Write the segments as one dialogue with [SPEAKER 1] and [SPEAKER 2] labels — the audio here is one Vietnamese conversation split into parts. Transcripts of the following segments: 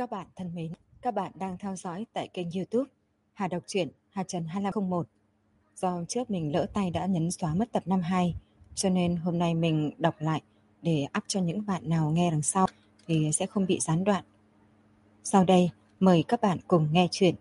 [SPEAKER 1] Các bạn thân mến, các bạn đang theo dõi tại kênh YouTube Hà Đọc truyện Hà Trần 2501. Do trước mình lỡ tay đã nhấn xóa mất tập 52, cho nên hôm nay mình đọc lại để up cho những bạn nào nghe đằng sau thì sẽ không bị gián đoạn. Sau đây, mời các bạn cùng nghe chuyện.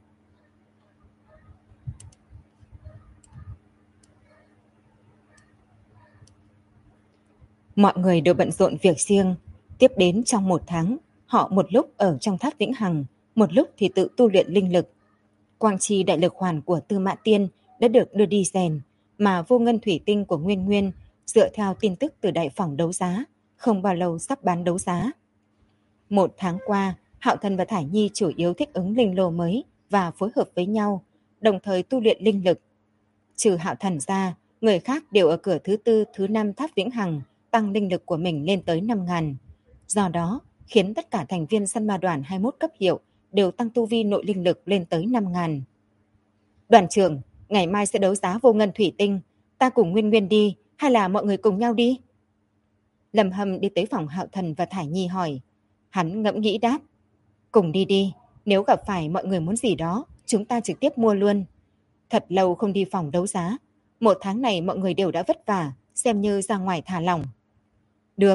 [SPEAKER 1] Mọi người đều bận rộn việc riêng. Tiếp đến trong một tháng, họ một lúc ở trong tháp Vĩnh Hằng, một lúc thì tự tu luyện linh lực. Quang chi đại lực hoàn của Tư Mã Tiên đã được đưa đi rèn, mà vô ngân thủy tinh của Nguyên Nguyên dựa theo tin tức từ đại phòng đấu giá, không bao lâu sắp bán đấu giá. Một tháng qua, Hạo Thần và Thải Nhi chủ yếu thích ứng linh lô mới và phối hợp với nhau, đồng thời tu luyện linh lực. Trừ Hạo Thần ra, người khác đều ở cửa thứ tư, thứ năm tháp Vĩnh Hằng tăng linh lực của mình lên tới 5.000. Do đó, khiến tất cả thành viên săn ma đoàn 21 cấp hiệu đều tăng tu vi nội linh lực lên tới 5.000. Đoàn trưởng, ngày mai sẽ đấu giá vô ngân thủy tinh, ta cùng Nguyên Nguyên đi hay là mọi người cùng nhau đi? Lâm Hâm đi tới phòng Hạo Thần và Thải Nhi hỏi. Hắn ngẫm nghĩ đáp, cùng đi đi, nếu gặp phải mọi người muốn gì đó, chúng ta trực tiếp mua luôn. Thật lâu không đi phòng đấu giá, một tháng này mọi người đều đã vất vả, xem như ra ngoài thả lỏng. Được.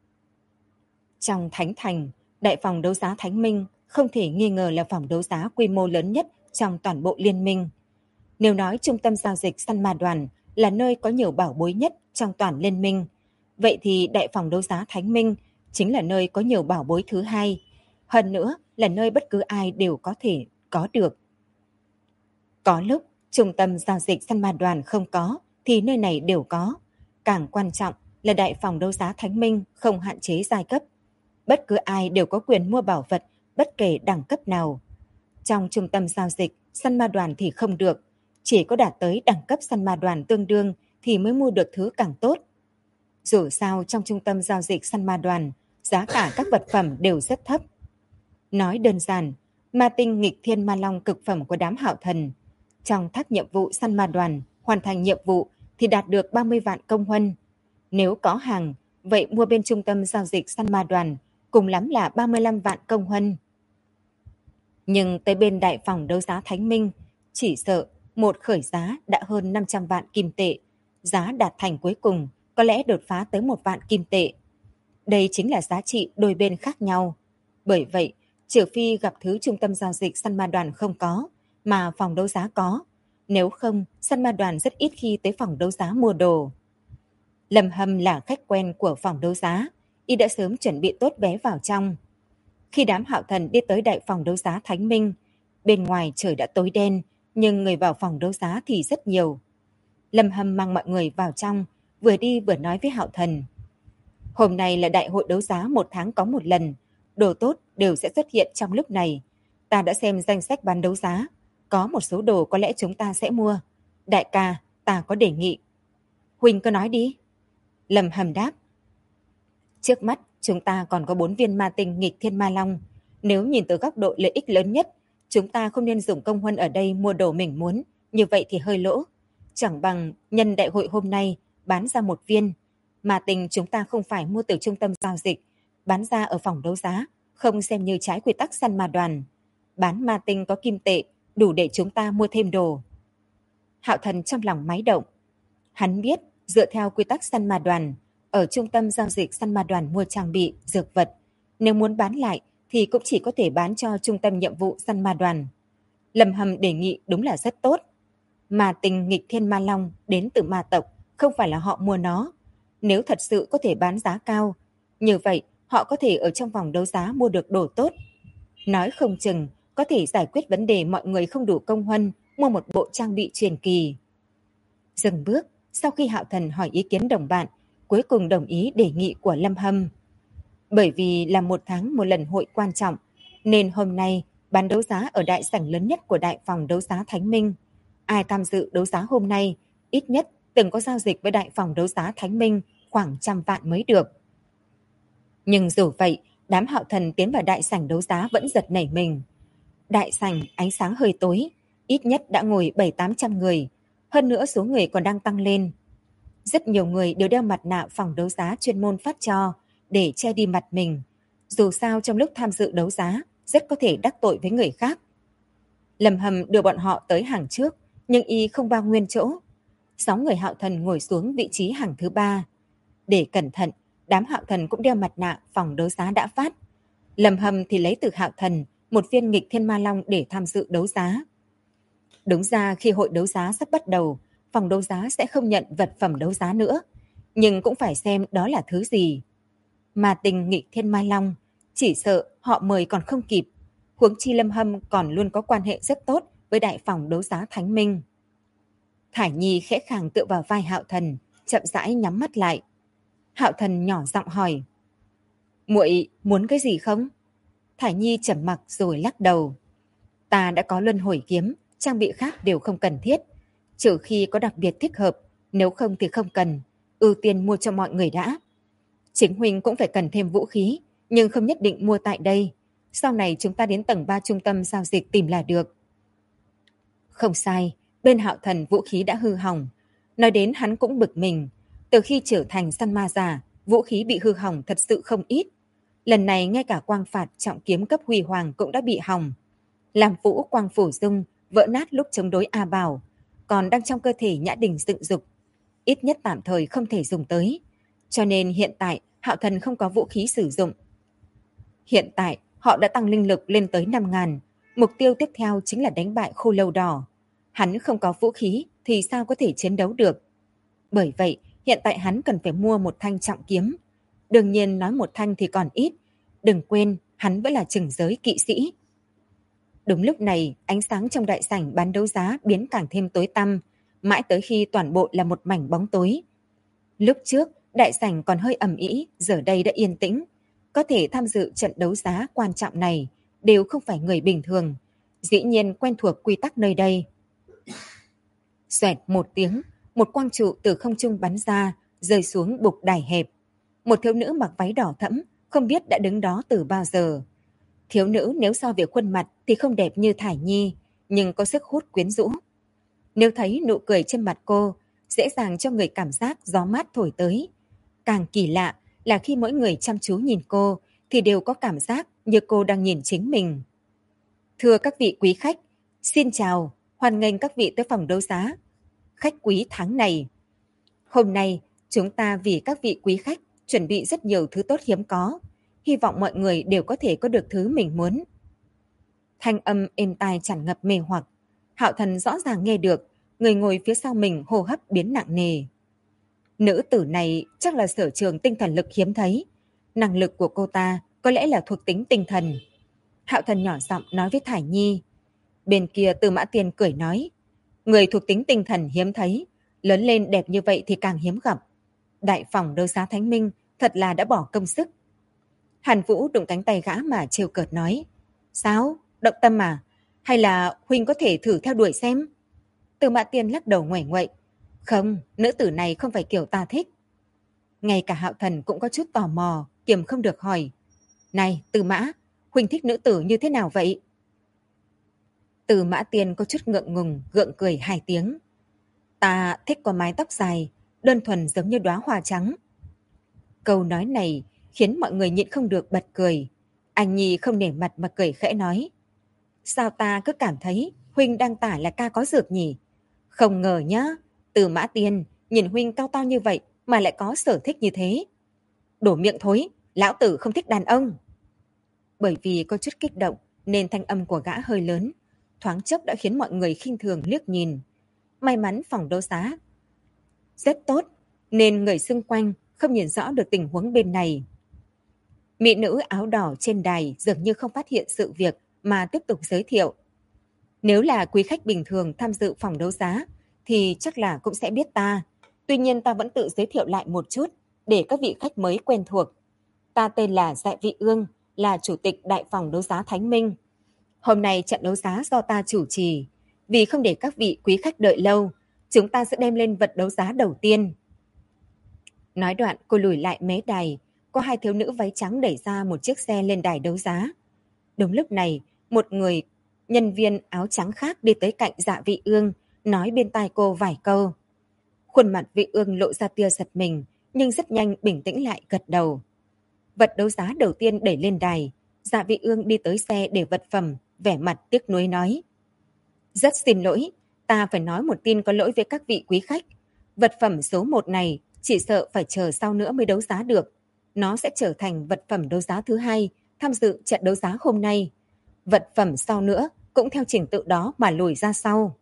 [SPEAKER 1] Trong Thánh Thành, đại phòng đấu giá Thánh Minh không thể nghi ngờ là phòng đấu giá quy mô lớn nhất trong toàn bộ liên minh. Nếu nói trung tâm giao dịch săn ma đoàn là nơi có nhiều bảo bối nhất trong toàn liên minh, vậy thì đại phòng đấu giá Thánh Minh chính là nơi có nhiều bảo bối thứ hai, hơn nữa là nơi bất cứ ai đều có thể có được. Có lúc trung tâm giao dịch săn ma đoàn không có thì nơi này đều có. Càng quan trọng là đại phòng đấu giá Thánh Minh không hạn chế giai cấp. Bất cứ ai đều có quyền mua bảo vật bất kể đẳng cấp nào. Trong trung tâm giao dịch săn ma đoàn thì không được, chỉ có đạt tới đẳng cấp săn ma đoàn tương đương thì mới mua được thứ càng tốt. Dù sao trong trung tâm giao dịch săn ma đoàn, giá cả các vật phẩm đều rất thấp. Nói đơn giản, ma tinh nghịch thiên ma long cực phẩm của đám Hạo Thần. Trong thác nhiệm vụ săn ma đoàn, hoàn thành nhiệm vụ thì đạt được 30 vạn công huân. Nếu có hàng, vậy mua bên trung tâm giao dịch săn ma đoàn cùng lắm là 35 vạn công huân. Nhưng tới bên đại phòng đấu giá Thánh Minh, chỉ sợ một khởi giá đã hơn 500 vạn kim tệ. Giá đạt thành cuối cùng có lẽ đột phá tới 1 vạn kim tệ. Đây chính là giá trị đôi bên khác nhau. Bởi vậy, trừ phi gặp thứ trung tâm giao dịch săn ma đoàn không có, mà phòng đấu giá có. Nếu không, săn ma đoàn rất ít khi tới phòng đấu giá mua đồ. Lâm Hâm là khách quen của phòng đấu giá, y đã sớm chuẩn bị tốt vé vào trong. Khi đám Hạo Thần đi tới đại phòng đấu giá Thánh Minh, bên ngoài trời đã tối đen, nhưng người vào phòng đấu giá thì rất nhiều. Lâm Hâm mang mọi người vào trong, vừa đi vừa nói với Hạo Thần. Hôm nay là đại hội đấu giá 1 tháng có một lần, đồ tốt đều sẽ xuất hiện trong lúc này. Ta đã xem danh sách bán đấu giá, có một số đồ có lẽ chúng ta sẽ mua. Đại ca, ta có đề nghị. Huỳnh cứ nói đi. Lâm Hâm đáp. Trước mắt, chúng ta còn có 4 viên ma tinh nghịch thiên ma long. Nếu nhìn từ góc độ lợi ích lớn nhất, chúng ta không nên dùng công huân ở đây mua đồ mình muốn, như vậy thì hơi lỗ. Chẳng bằng nhân đại hội hôm nay bán ra 1 viên. Ma tinh chúng ta không phải mua từ trung tâm giao dịch, bán ra ở phòng đấu giá, không xem như trái quy tắc săn ma đoàn. Bán ma tinh có kim tệ, đủ để chúng ta mua thêm đồ. Hạo Thần trong lòng máy động. Hắn biết, dựa theo quy tắc săn ma đoàn, ở trung tâm giao dịch săn ma đoàn mua trang bị, dược vật, nếu muốn bán lại thì cũng chỉ có thể bán cho trung tâm nhiệm vụ săn ma đoàn. Lâm Hâm đề nghị đúng là rất tốt. Ma tinh nghịch thiên ma long đến từ ma tộc, không phải là họ mua nó. Nếu thật sự có thể bán giá cao, như vậy họ có thể ở trong vòng đấu giá mua được đồ tốt. Nói không chừng có thể giải quyết vấn đề mọi người không đủ công huân mua một bộ trang bị truyền kỳ. Dừng bước, sau khi Hạo Thần hỏi ý kiến đồng bạn, cuối cùng đồng ý đề nghị của Lâm Hâm. Bởi vì là 1 tháng một lần hội quan trọng, nên hôm nay bán đấu giá ở đại sảnh lớn nhất của đại phòng đấu giá Thánh Minh. Ai tham dự đấu giá hôm nay, ít nhất từng có giao dịch với đại phòng đấu giá Thánh Minh khoảng 100 vạn mới được. Nhưng dù vậy, đám Hạo Thần tiến vào đại sảnh đấu giá vẫn giật nảy mình. Đại sảnh ánh sáng hơi tối, ít nhất đã ngồi 700-800 người, hơn nữa số người còn đang tăng lên. Rất nhiều người đều đeo mặt nạ phòng đấu giá chuyên môn phát cho để che đi mặt mình. Dù sao trong lúc tham dự đấu giá, rất có thể đắc tội với người khác. Lâm Hâm đưa bọn họ tới hàng trước, nhưng y không bao nguyên chỗ. 6 người Hạo Thần ngồi xuống vị trí hàng thứ 3. Để cẩn thận, đám Hạo Thần cũng đeo mặt nạ phòng đấu giá đã phát. Lâm Hâm thì lấy từ Hạo Thần một viên nghịch thiên ma long để tham dự đấu giá. Đúng ra khi hội đấu giá sắp bắt đầu, phòng đấu giá sẽ không nhận vật phẩm đấu giá nữa, nhưng cũng phải xem đó là thứ gì. Mà tình nghịch thiên ma long, chỉ sợ họ mời còn không kịp. Huống chi Lâm Hâm còn luôn có quan hệ rất tốt với đại phòng đấu giá Thánh Minh. Thải Nhi khẽ khàng tựa vào vai Hạo Thần, chậm rãi nhắm mắt lại. Hạo Thần nhỏ giọng hỏi, muội muốn cái gì không? Thải Nhi trầm mặc rồi lắc đầu. Ta đã có luân hồi kiếm, trang bị khác đều không cần thiết, trừ khi có đặc biệt thích hợp, nếu không thì không cần, ưu tiên mua cho mọi người đã. Chính huynh cũng phải cần thêm vũ khí, nhưng không nhất định mua tại đây. Sau này chúng ta đến tầng 3 trung tâm giao dịch tìm là được. Không sai, bên Hạo Thần vũ khí đã hư hỏng. Nói đến hắn cũng bực mình. Từ khi trở thành săn ma giả, vũ khí bị hư hỏng thật sự không ít. Lần này ngay cả quang phạt trọng kiếm cấp huy hoàng cũng đã bị hỏng. Làm vũ quang phổ dung, vỡ nát lúc chống đối A Bảo, còn đang trong cơ thể Nhã Đình dựng dục. Ít nhất tạm thời không thể dùng tới. Cho nên hiện tại Hạo Thần không có vũ khí sử dụng. Hiện tại họ đã tăng linh lực lên tới 5.000. Mục tiêu tiếp theo chính là đánh bại Khô Lâu Đỏ. Hắn không có vũ khí thì sao có thể chiến đấu được. Bởi vậy hiện tại hắn cần phải mua một thanh trọng kiếm. Đương nhiên nói một thanh thì còn ít. Đừng quên hắn vẫn là chừng giới kỵ sĩ. Đúng lúc này ánh sáng trong đại sảnh bán đấu giá biến càng thêm tối tăm, mãi tới khi toàn bộ là một mảnh bóng tối. Lúc trước đại sảnh còn hơi ầm ĩ, giờ đây đã yên tĩnh. Có thể tham dự trận đấu giá quan trọng này đều không phải người bình thường, dĩ nhiên quen thuộc quy tắc nơi đây. Xoẹt một tiếng, một quang trụ từ không trung bắn ra, rơi xuống bục đài hẹp. Một thiếu nữ mặc váy đỏ thẫm, không biết đã đứng đó từ bao giờ. Thiếu nữ nếu so về khuôn mặt thì không đẹp như Thải Nhi, nhưng có sức hút quyến rũ. Nếu thấy nụ cười trên mặt cô, dễ dàng cho người cảm giác gió mát thổi tới. Càng kỳ lạ là khi mỗi người chăm chú nhìn cô thì đều có cảm giác như cô đang nhìn chính mình. Thưa các vị quý khách, xin chào, hoan nghênh các vị tới phòng đấu giá. Khách quý tháng này. Hôm nay chúng ta vì các vị quý khách chuẩn bị rất nhiều thứ tốt hiếm có. Hy vọng mọi người đều có thể có được thứ mình muốn. Thanh âm êm tai tràn ngập mê hoặc. Hạo Thần rõ ràng nghe được, người ngồi phía sau mình hô hấp biến nặng nề. Nữ tử này chắc là sở trường tinh thần lực hiếm thấy. Năng lực của cô ta có lẽ là thuộc tính tinh thần. Hạo Thần nhỏ giọng nói với Thải Nhi. Bên kia Tư Mã Tiên cười nói, người thuộc tính tinh thần hiếm thấy, lớn lên đẹp như vậy thì càng hiếm gặp. Đại phòng đấu giá Thánh Minh thật là đã bỏ công sức. Hàn Vũ đụng cánh tay gã mà trêu cợt nói, sao, động tâm à? Hay là huynh có thể thử theo đuổi xem? Tư Mã Tiên lắc đầu nguẩy nguậy, không, nữ tử này không phải kiểu ta thích. Ngay cả Hạo Thần cũng có chút tò mò, kiềm không được hỏi, này Tư Mã, huynh thích nữ tử như thế nào vậy? Tư Mã Tiên có chút ngượng ngùng, gượng cười 2 tiếng. Ta thích có mái tóc dài, đơn thuần giống như đóa hoa trắng. Câu nói này khiến mọi người nhịn không được bật cười. Anh Nhi không nể mặt mà cười khẽ nói, sao ta cứ cảm thấy huynh đang tả là ca có dược nhỉ? Không ngờ nhá, Tư Mã Tiên nhìn huynh cao to như vậy mà lại có sở thích như thế. Đổ miệng thối, lão tử không thích đàn ông. Bởi vì có chút kích động nên thanh âm của gã hơi lớn, thoáng chốc đã khiến mọi người khinh thường liếc nhìn. May mắn phòng đấu giá rất tốt nên người xung quanh không nhìn rõ được tình huống bên này. Mỹ nữ áo đỏ trên đài dường như không phát hiện sự việc mà tiếp tục giới thiệu. Nếu là quý khách bình thường tham dự phòng đấu giá thì chắc là cũng sẽ biết ta. Tuy nhiên ta vẫn tự giới thiệu lại một chút để các vị khách mới quen thuộc. Ta tên là Dạ Vị Ương, là chủ tịch đại phòng đấu giá Thánh Minh. Hôm nay trận đấu giá do ta chủ trì. Vì không để các vị quý khách đợi lâu, chúng ta sẽ đem lên vật đấu giá đầu tiên. Nói đoạn cô lùi lại mé đài, có 2 thiếu nữ váy trắng đẩy ra một chiếc xe lên đài đấu giá. Đúng lúc này, một người nhân viên áo trắng khác đi tới cạnh Dạ Vị Ương, nói bên tai cô vài câu. Khuôn mặt Vị Ương lộ ra tia giật mình, nhưng rất nhanh bình tĩnh lại gật đầu. Vật đấu giá đầu tiên đẩy lên đài, Dạ Vị Ương đi tới xe để vật phẩm, vẻ mặt tiếc nuối nói. Rất xin lỗi, ta phải nói một tin có lỗi với các vị quý khách. Vật phẩm số 1 này chỉ sợ phải chờ sau nữa mới đấu giá được. Nó sẽ trở thành vật phẩm đấu giá thứ 2 tham dự trận đấu giá hôm nay. Vật phẩm sau nữa cũng theo trình tự đó mà lùi ra sau.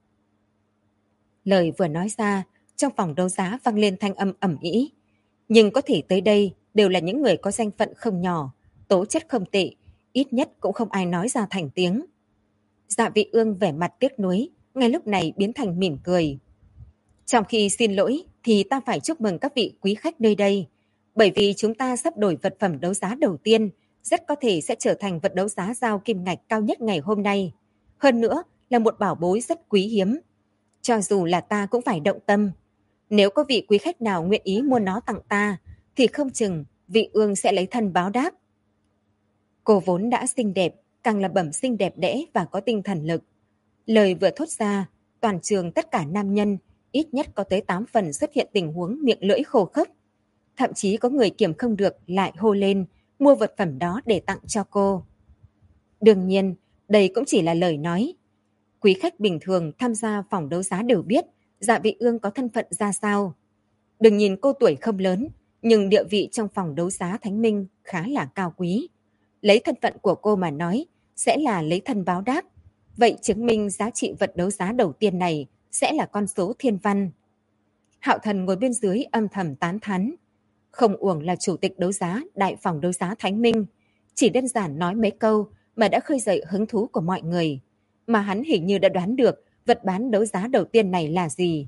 [SPEAKER 1] Lời vừa nói ra, trong phòng đấu giá vang lên thanh âm ầm ĩ. Nhưng có thể tới đây đều là những người có danh phận không nhỏ, tố chất không tệ, ít nhất cũng không ai nói ra thành tiếng. Dạ Vị Ương vẻ mặt tiếc nuối, ngay lúc này biến thành mỉm cười. Trong khi xin lỗi thì ta phải chúc mừng các vị quý khách nơi đây, bởi vì chúng ta sắp đổi vật phẩm đấu giá đầu tiên, rất có thể sẽ trở thành vật đấu giá giao kim ngạch cao nhất ngày hôm nay. Hơn nữa là một bảo bối rất quý hiếm. Cho dù là ta cũng phải động tâm. Nếu có vị quý khách nào nguyện ý mua nó tặng ta, thì không chừng Vị Ương sẽ lấy thân báo đáp. Cô vốn đã xinh đẹp, càng là bẩm sinh đẹp đẽ và có tinh thần lực. Lời vừa thốt ra, toàn trường tất cả nam nhân, ít nhất có tới 8 phần xuất hiện tình huống miệng lưỡi khô khốc. Thậm chí có người kiềm không được lại hô lên, mua vật phẩm đó để tặng cho cô. Đương nhiên, đây cũng chỉ là lời nói. Quý khách bình thường tham gia phòng đấu giá đều biết Dạ Vị Ương có thân phận ra sao. Đừng nhìn cô tuổi không lớn, nhưng địa vị trong phòng đấu giá Thánh Minh khá là cao quý. Lấy thân phận của cô mà nói, sẽ là lấy thân báo đáp. Vậy chứng minh giá trị vật đấu giá đầu tiên này sẽ là con số thiên văn. Hạo Thần ngồi bên dưới âm thầm tán thán. Không uổng là chủ tịch đấu giá đại phòng đấu giá Thánh Minh. Chỉ đơn giản nói mấy câu mà đã khơi dậy hứng thú của mọi người. Mà hắn hình như đã đoán được vật bán đấu giá đầu tiên này là gì.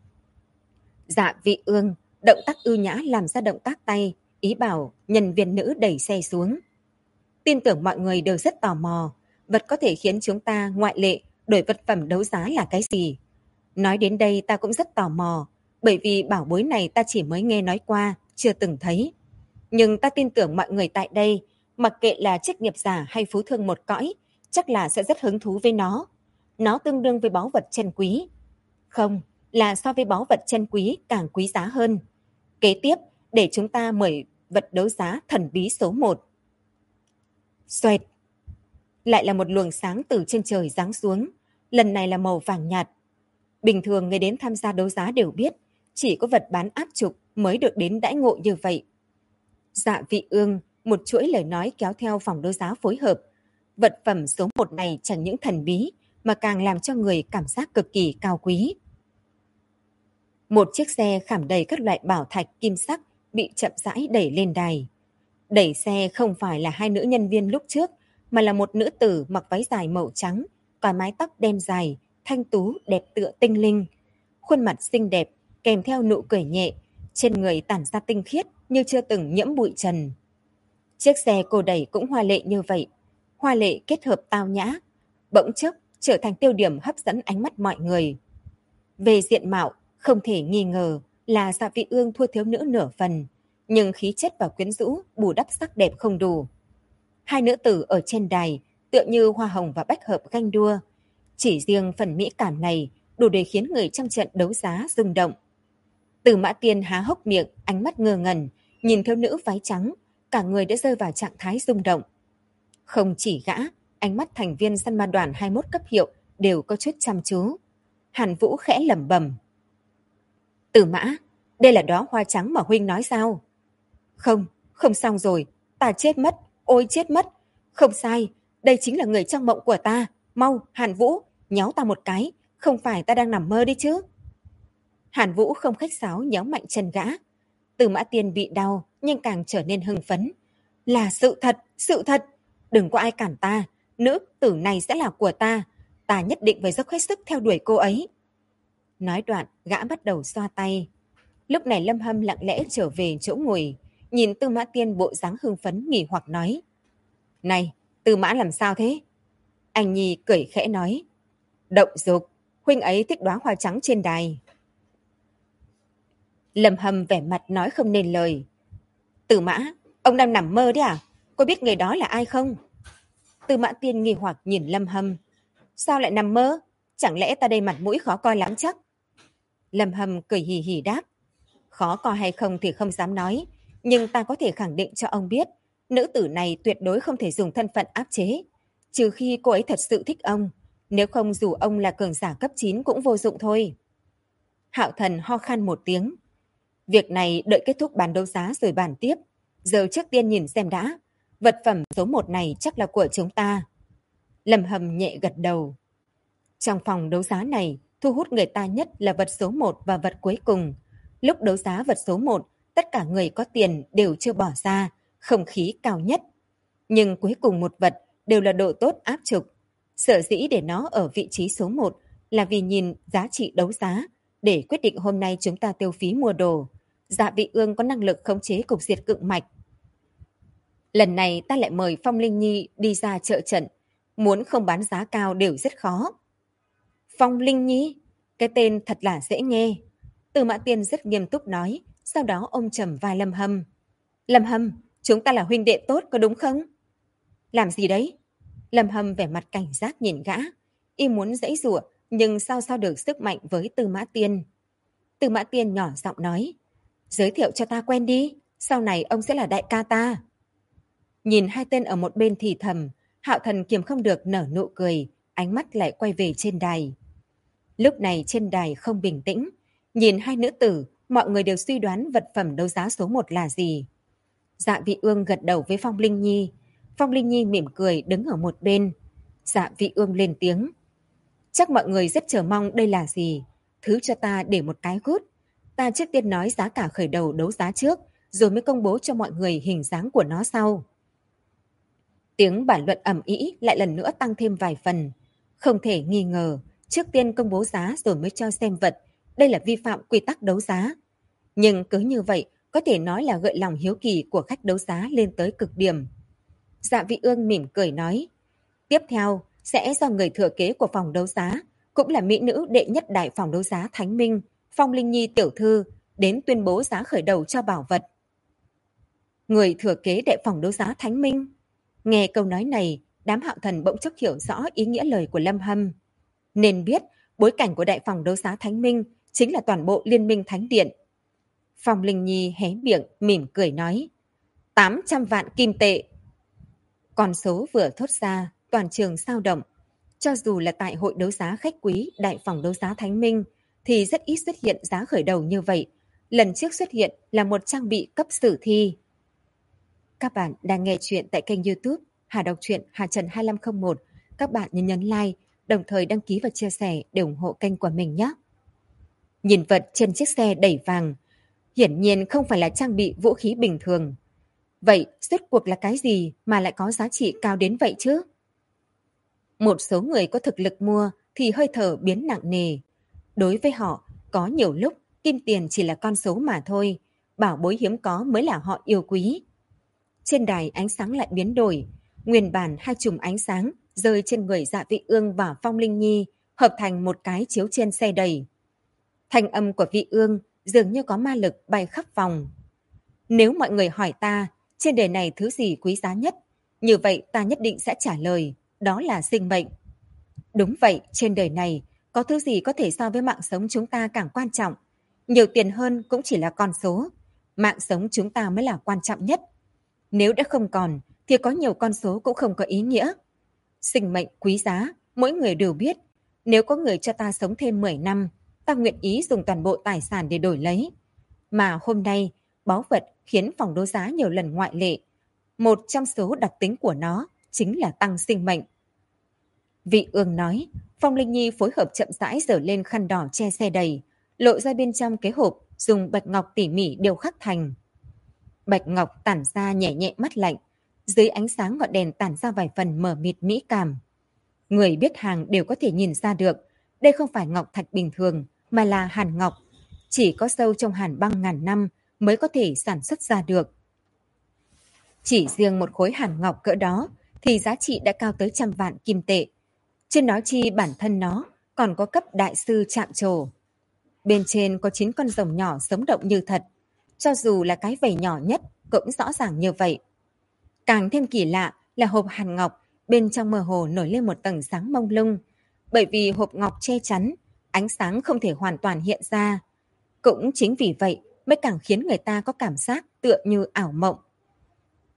[SPEAKER 1] Dạ Vị Ương, động tác ưu nhã làm ra động tác tay, ý bảo nhân viên nữ đẩy xe xuống. Tin tưởng mọi người đều rất tò mò, vật có thể khiến chúng ta ngoại lệ đổi vật phẩm đấu giá là cái gì. Nói đến đây ta cũng rất tò mò, bởi vì bảo bối này ta chỉ mới nghe nói qua, chưa từng thấy. Nhưng ta tin tưởng mọi người tại đây, mặc kệ là chức nghiệp giả hay phú thương một cõi, chắc là sẽ rất hứng thú với nó. Nó tương đương với báu vật chân quý. Không, là so với báu vật chân quý càng quý giá hơn. Kế tiếp, để chúng ta mời vật đấu giá thần bí số 1. Xoẹt. Lại là một luồng sáng từ trên trời giáng xuống, lần này là màu vàng nhạt. Bình thường người đến tham gia đấu giá đều biết, chỉ có vật bán áp trục mới được đến đãi ngộ như vậy. Dạ Vị Ương, một chuỗi lời nói kéo theo phòng đấu giá phối hợp. Vật phẩm số 1 này chẳng những thần bí, mà càng làm cho người cảm giác cực kỳ cao quý. Một chiếc xe khảm đầy các loại bảo thạch kim sắc bị chậm rãi đẩy lên đài. Đẩy xe không phải là hai nữ nhân viên lúc trước, mà là một nữ tử mặc váy dài màu trắng, có mái tóc đen dài, thanh tú đẹp tựa tinh linh. Khuôn mặt xinh đẹp, kèm theo nụ cười nhẹ, trên người tản ra tinh khiết như chưa từng nhiễm bụi trần. Chiếc xe cô đẩy cũng hoa lệ như vậy, hoa lệ kết hợp tao nhã, bỗng chốc trở thành tiêu điểm hấp dẫn ánh mắt mọi người. Về diện mạo, không thể nghi ngờ là Dạ Vị Ương thua thiếu nữ nửa phần, nhưng khí chất và quyến rũ bù đắp sắc đẹp không đủ. Hai nữ tử ở trên đài tựa như hoa hồng và bách hợp ganh đua. Chỉ riêng phần mỹ cảm này đủ để khiến người trong trận đấu giá rung động. Từ Mã Tiên há hốc miệng, ánh mắt ngơ ngẩn, nhìn thiếu nữ váy trắng, cả người đã rơi vào trạng thái rung động. Không chỉ gã, ánh mắt thành viên săn ma đoàn 21 cấp hiệu đều có chút chăm chú. Hàn Vũ khẽ lẩm bẩm. Từ Mã, đây là đóa hoa trắng mà huynh nói sao? Không, không xong rồi, ta chết mất, ôi chết mất. Không sai, đây chính là người trong mộng của ta. Mau, Hàn Vũ, nhéo ta một cái, không phải ta đang nằm mơ đi chứ. Hàn Vũ không khách sáo nhéo mạnh chân gã. Từ Mã Tiên bị đau nhưng càng trở nên hưng phấn. Là sự thật, sự thật. Đừng có ai cản ta, nữ tử này sẽ là của ta. Ta nhất định phải dốc hết sức theo đuổi cô ấy. Nói đoạn, gã bắt đầu xoa tay. Lúc này Lâm Hâm lặng lẽ trở về chỗ ngồi, nhìn Tư Mã Tiên bộ dáng hưng phấn nghỉ hoặc nói. Này, Tư Mã làm sao thế? Anh Nhi cười khẽ nói. Động dục, huynh ấy thích đóa hoa trắng trên đài. Lâm Hâm vẻ mặt nói không nên lời. Tư Mã, ông đang nằm mơ đấy à? Có biết người đó là ai không? Tư Mã Tiên nghi hoặc nhìn Lâm Hâm. Sao lại nằm mơ? Chẳng lẽ ta đây mặt mũi khó coi lắm chắc? Lâm Hâm cười hì hì đáp. Khó coi hay không thì không dám nói, nhưng ta có thể khẳng định cho ông biết, Nữ tử này tuyệt đối không thể dùng thân phận áp chế, trừ khi cô ấy thật sự thích ông. Nếu không dù ông là cường giả cấp 9 cũng vô dụng thôi. Hạo Thần ho khan một tiếng. Việc này đợi kết thúc bán đấu giá rồi bàn tiếp. Giờ trước tiên nhìn xem đã. Vật phẩm số 1 này chắc là của chúng ta. Lâm Hâm nhẹ gật đầu. Trong phòng đấu giá này, thu hút người ta nhất là vật số 1 và vật cuối cùng. Lúc đấu giá vật số 1, tất cả người có tiền đều chưa bỏ ra, không khí cao nhất. Nhưng cuối cùng một vật đều là độ tốt áp trục. Sở dĩ để nó ở vị trí số 1 là vì nhìn giá trị đấu giá để quyết định hôm nay chúng ta tiêu phí mua đồ. Dạ Vị Ương có năng lực khống chế cục diệt cự mạch. Lần này ta lại mời Phong Linh Nhi đi ra trợ trận, muốn không bán giá cao đều rất khó. Phong Linh Nhi, cái tên thật là dễ nghe. Từ Mã Tiên rất nghiêm túc nói, sau đó ông trầm vai Lâm Hâm. Lâm Hâm, chúng ta là huynh đệ tốt có đúng không? Làm gì đấy? Lâm Hâm vẻ mặt cảnh giác nhìn gã, y muốn giãy giụa nhưng sao được sức mạnh với Tư Mã Tiên. Tư Mã Tiên nhỏ giọng nói, giới thiệu cho ta quen đi, sau này ông sẽ là đại ca ta. Nhìn hai tên ở một bên thì thầm, Hạo Thần kiềm không được nở nụ cười, ánh mắt lại quay về trên đài. Lúc này trên đài không bình tĩnh, nhìn hai nữ tử, mọi người đều suy đoán vật phẩm đấu giá số 1 là gì. Dạ Vị Ương gật đầu với Phong Linh Nhi. Phong Linh Nhi mỉm cười đứng ở một bên. Dạ Vị Ương lên tiếng. Chắc mọi người rất chờ mong đây là gì. Thứ cho ta để một cái gút. Ta trước tiên nói giá cả khởi đầu đấu giá trước, rồi mới công bố cho mọi người hình dáng của nó sau. Tiếng bàn luận ầm ĩ lại lần nữa tăng thêm vài phần. Không thể nghi ngờ, trước tiên công bố giá rồi mới cho xem vật. Đây là vi phạm quy tắc đấu giá. Nhưng cứ như vậy, có thể nói là gợi lòng hiếu kỳ của khách đấu giá lên tới cực điểm. Dạ Vị Ương mỉm cười nói, tiếp theo sẽ do người thừa kế của phòng đấu giá, cũng là mỹ nữ đệ nhất đại phòng đấu giá Thánh Minh, Phong Linh Nhi tiểu thư, đến tuyên bố giá khởi đầu cho bảo vật. Người thừa kế đại phòng đấu giá Thánh Minh? Nghe câu nói này, đám Hạo Thần bỗng chốc hiểu rõ ý nghĩa lời của Lâm Hâm. Nên biết, bối cảnh của đại phòng đấu giá Thánh Minh chính là toàn bộ Liên minh Thánh Điện. Phong Linh Nhi hé miệng, mỉm cười nói, 800 vạn kim tệ. Con số vừa thốt ra, toàn trường sao động. Cho dù là tại hội đấu giá khách quý đại phòng đấu giá Thánh Minh, thì rất ít xuất hiện giá khởi đầu như vậy. Lần trước xuất hiện là một trang bị cấp sử thi. Các bạn đang nghe chuyện tại kênh YouTube Hà Đọc truyện Hà Trần 2501. Các bạn nhấn like, đồng thời đăng ký và chia sẻ để ủng hộ kênh của mình nhé. Nhìn vật trên chiếc xe đẩy vàng, hiển nhiên không phải là trang bị vũ khí bình thường. Vậy rốt cuộc là cái gì mà lại có giá trị cao đến vậy chứ? Một số người có thực lực mua thì hơi thở biến nặng nề. Đối với họ, có nhiều lúc kim tiền chỉ là con số mà thôi. Bảo bối hiếm có mới là họ yêu quý. Trên đài ánh sáng lại biến đổi. Nguyên bản hai chùm ánh sáng rơi trên người Dạ Vị Ương và Phong Linh Nhi, hợp thành một cái chiếu trên xe đẩy. Thanh âm của Vị Ương dường như có ma lực bay khắp phòng. Nếu mọi người hỏi ta, trên đời này thứ gì quý giá nhất? Như vậy ta nhất định sẽ trả lời, đó là sinh mệnh. Đúng vậy, trên đời này, có thứ gì có thể so với mạng sống chúng ta càng quan trọng? Nhiều tiền hơn cũng chỉ là con số. Mạng sống chúng ta mới là quan trọng nhất. Nếu đã không còn, thì có nhiều con số cũng không có ý nghĩa. Sinh mệnh quý giá, mỗi người đều biết. Nếu có người cho ta sống thêm 10 năm, ta nguyện ý dùng toàn bộ tài sản để đổi lấy. Mà hôm nay, báu vật khiến phòng đấu giá nhiều lần ngoại lệ. Một trong số đặc tính của nó chính là tăng sinh mệnh. Vị Ương nói, Phong Linh Nhi phối hợp chậm rãi giở lên khăn đỏ che xe đầy, lộ ra bên trong cái hộp dùng bạch ngọc tỉ mỉ điêu khắc thành. Bạch ngọc tản ra nhẹ nhẹ mắt lạnh, dưới ánh sáng ngọn đèn tản ra vài phần mờ mịt mỹ cảm. Người biết hàng đều có thể nhìn ra được, đây không phải ngọc thạch bình thường, mà là hàn ngọc. Chỉ có sâu trong hàn băng ngàn năm mới có thể sản xuất ra được. Chỉ riêng một khối hàn ngọc cỡ đó thì giá trị đã cao tới 100 vạn kim tệ. Trên nói chi bản thân nó còn có cấp đại sư chạm trổ. Bên trên có 9 con rồng nhỏ sống động như thật. Cho dù là cái vảy nhỏ nhất cũng rõ ràng như vậy. Càng thêm kỳ lạ là hộp hàn ngọc bên trong mơ hồ nổi lên một tầng sáng mông lung. Bởi vì hộp ngọc che chắn, ánh sáng không thể hoàn toàn hiện ra. Cũng chính vì vậy mới càng khiến người ta có cảm giác tựa như ảo mộng.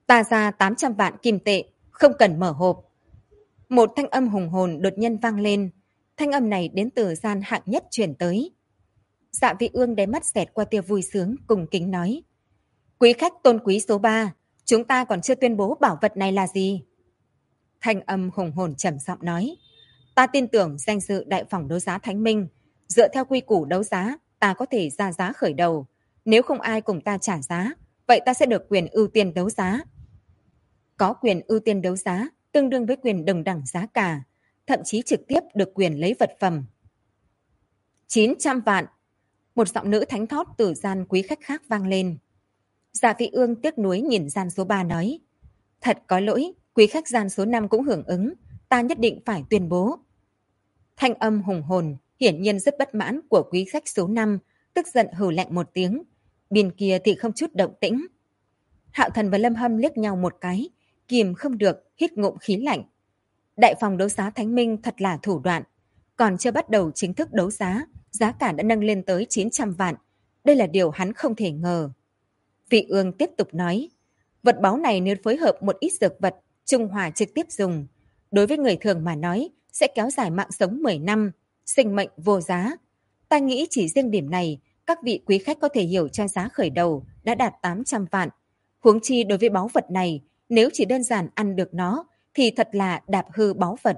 [SPEAKER 1] Ta ra 800 vạn kim tệ, không cần mở hộp. Một thanh âm hùng hồn đột nhiên vang lên. Thanh âm này đến từ gian hạng nhất truyền tới. Dạ Vị Ương đáy mắt xẹt qua tia vui sướng, cùng kính nói. Quý khách tôn quý số 3, chúng ta còn chưa tuyên bố bảo vật này là gì. Thanh âm hùng hồn trầm giọng nói. Ta tin tưởng danh dự đại phòng đấu giá Thánh Minh. Dựa theo quy củ đấu giá, ta có thể ra giá khởi đầu. Nếu không ai cùng ta trả giá, vậy ta sẽ được quyền ưu tiên đấu giá. Có quyền ưu tiên đấu giá tương đương với quyền đồng đẳng giá cả, thậm chí trực tiếp được quyền lấy vật phẩm. 900 vạn. Một giọng nữ thánh thót từ gian quý khách khác vang lên. Dạ Vị Ương tiếc nuối nhìn gian số 3 nói. Thật có lỗi, quý khách gian số 5 cũng hưởng ứng, ta nhất định phải tuyên bố. Thanh âm hùng hồn, hiển nhiên rất bất mãn của quý khách số 5, tức giận hừ lạnh một tiếng. Bên kia thì không chút động tĩnh. Hạo Thần và Lâm Hâm liếc nhau một cái, kìm không được, hít ngụm khí lạnh. Đại phòng đấu giá Thánh Minh thật là thủ đoạn. Còn chưa bắt đầu chính thức đấu giá, giá cả đã nâng lên tới 900 vạn. Đây là điều hắn không thể ngờ. Vị Ương tiếp tục nói, vật báu này nếu phối hợp một ít dược vật, trung hòa trực tiếp dùng. Đối với người thường mà nói, sẽ kéo dài mạng sống 10 năm, sinh mệnh vô giá. Ta nghĩ chỉ riêng điểm này, các vị quý khách có thể hiểu cho giá khởi đầu đã đạt 800 vạn. Huống chi đối với báu vật này, nếu chỉ đơn giản ăn được nó, thì thật là đạp hư báu vật.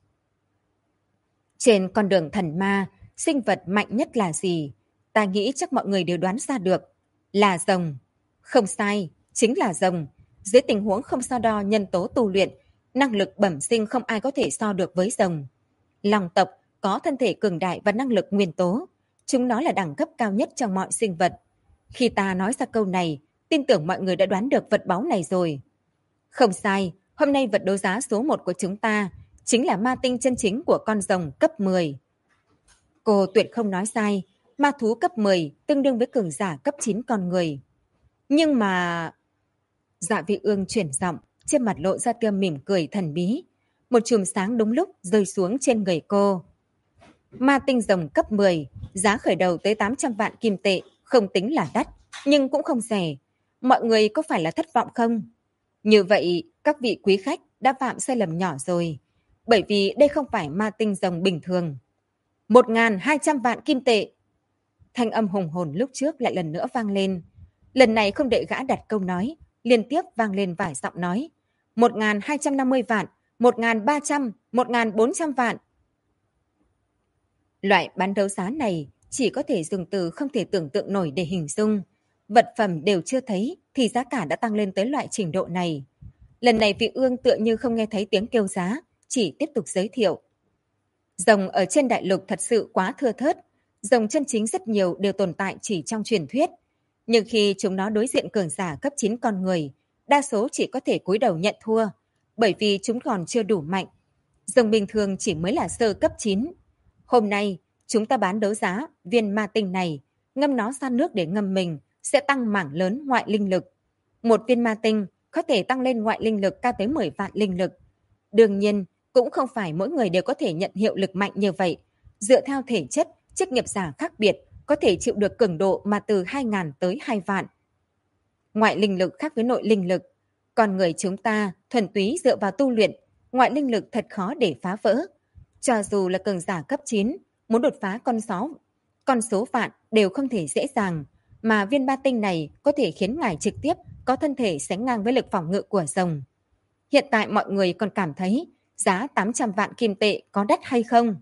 [SPEAKER 1] Trên con đường thần ma, sinh vật mạnh nhất là gì? Ta nghĩ chắc mọi người đều đoán ra được. Là rồng. Không sai, chính là rồng. Dưới tình huống không so đo nhân tố tu luyện, năng lực bẩm sinh không ai có thể so được với rồng. Long tộc có thân thể cường đại và năng lực nguyên tố. Chúng nó là đẳng cấp cao nhất trong mọi sinh vật. Khi ta nói ra câu này, tin tưởng mọi người đã đoán được vật báu này rồi. Không sai, hôm nay vật đấu giá số 1 của chúng ta chính là ma tinh chân chính của con rồng cấp 10. Cô tuyệt không nói sai, ma thú cấp 10 tương đương với cường giả cấp 9 con người. Nhưng mà... Dạ Vị Ương chuyển giọng, trên mặt lộ ra tia mỉm cười thần bí. Một chùm sáng đúng lúc rơi xuống trên người cô. Ma tinh rồng cấp 10, giá khởi đầu tới 800 vạn kim tệ, không tính là đắt, nhưng cũng không rẻ. Mọi người có phải là thất vọng không? Như vậy, các vị quý khách đã phạm sai lầm nhỏ rồi, bởi vì đây không phải ma tinh rồng bình thường. 1.200 vạn kim tệ. Thanh âm hùng hồn lúc trước lại lần nữa vang lên. Lần này không đợi gã đặt câu nói, liên tiếp vang lên vài giọng nói. 1.250 vạn, 1.300, 1.400 vạn. Loại bán đấu giá này chỉ có thể dùng từ không thể tưởng tượng nổi để hình dung. Vật phẩm đều chưa thấy thì giá cả đã tăng lên tới loại trình độ này. Lần này Vị Ương tựa như không nghe thấy tiếng kêu giá, chỉ tiếp tục giới thiệu. Rồng ở trên đại lục thật sự quá thưa thớt. Rồng chân chính rất nhiều đều tồn tại chỉ trong truyền thuyết. Nhưng khi chúng nó đối diện cường giả cấp 9 con người, đa số chỉ có thể cúi đầu nhận thua, bởi vì chúng còn chưa đủ mạnh. Rồng bình thường chỉ mới là sơ cấp 9. Hôm nay, chúng ta bán đấu giá viên ma tinh này, ngâm nó ra nước để ngâm mình, sẽ tăng mảng lớn ngoại linh lực. Một viên ma tinh có thể tăng lên ngoại linh lực cao tới 10 vạn linh lực. Đương nhiên, cũng không phải mỗi người đều có thể nhận hiệu lực mạnh như vậy. Dựa theo thể chất, chức nghiệp giả khác biệt, có thể chịu được cường độ mà từ 2.000 tới 2 vạn. Ngoại linh lực khác với nội linh lực. Con người chúng ta thuần túy dựa vào tu luyện, ngoại linh lực thật khó để phá vỡ. Cho dù là cường giả cấp 9, muốn đột phá con số vạn đều không thể dễ dàng, mà viên ba tinh này có thể khiến ngài trực tiếp có thân thể sánh ngang với lực phòng ngự của rồng. Hiện tại mọi người còn cảm thấy giá 800 vạn kim tệ có đắt hay không?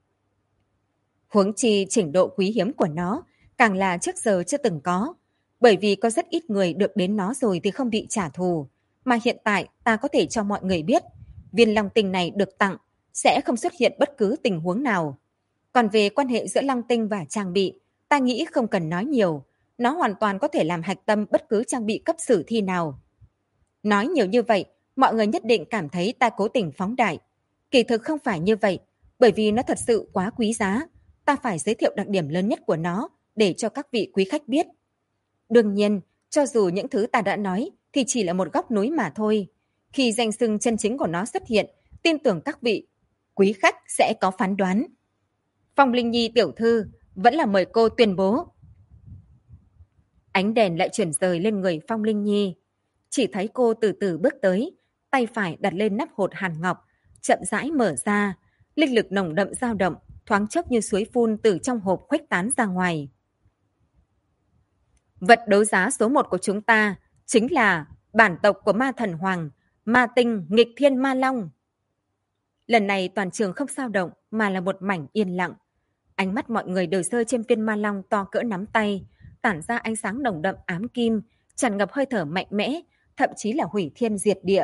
[SPEAKER 1] Huống chi trình độ quý hiếm của nó càng là trước giờ chưa từng có, bởi vì có rất ít người được đến nó rồi thì không bị trả thù, mà hiện tại ta có thể cho mọi người biết, viên long tinh này được tặng sẽ không xuất hiện bất cứ tình huống nào. Còn về quan hệ giữa long tinh và trang bị, ta nghĩ không cần nói nhiều, nó hoàn toàn có thể làm hạch tâm bất cứ trang bị cấp sử thi nào. Nói nhiều như vậy, mọi người nhất định cảm thấy ta cố tình phóng đại. Kỳ thực không phải như vậy, bởi vì nó thật sự quá quý giá. Ta phải giới thiệu đặc điểm lớn nhất của nó để cho các vị quý khách biết. Đương nhiên, cho dù những thứ ta đã nói thì chỉ là một góc núi mà thôi. Khi danh xưng chân chính của nó xuất hiện, tin tưởng các vị quý khách sẽ có phán đoán. Phong Linh Nhi tiểu thư, vẫn là mời cô tuyên bố. Ánh đèn lại chuyển rời lên người Phong Linh Nhi. Chỉ thấy cô từ từ bước tới, tay phải đặt lên nắp hột hàn ngọc, chậm rãi mở ra, linh lực nồng đậm dao động, thoáng chốc như suối phun từ trong hộp khuếch tán ra ngoài. Vật đấu giá số 1 của chúng ta chính là bản tộc của ma thần hoàng, ma tinh nghịch thiên ma long. Lần này toàn trường không sao động mà là một mảnh yên lặng. Ánh mắt mọi người đều rơi trên viên ma long to cỡ nắm tay, tản ra ánh sáng nồng đậm ám kim, tràn ngập hơi thở mạnh mẽ, thậm chí là hủy thiên diệt địa.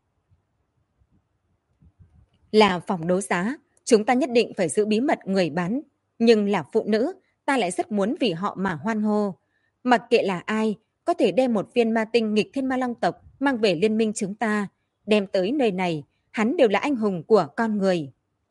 [SPEAKER 1] Là phòng đấu giá, chúng ta nhất định phải giữ bí mật người bán, nhưng là phụ nữ, ta lại rất muốn vì họ mà hoan hô. Mặc kệ là ai, có thể đem một viên ma tinh nghịch thiên ma long tộc mang về liên minh chúng ta, đem tới nơi này, hắn đều là anh hùng của con người.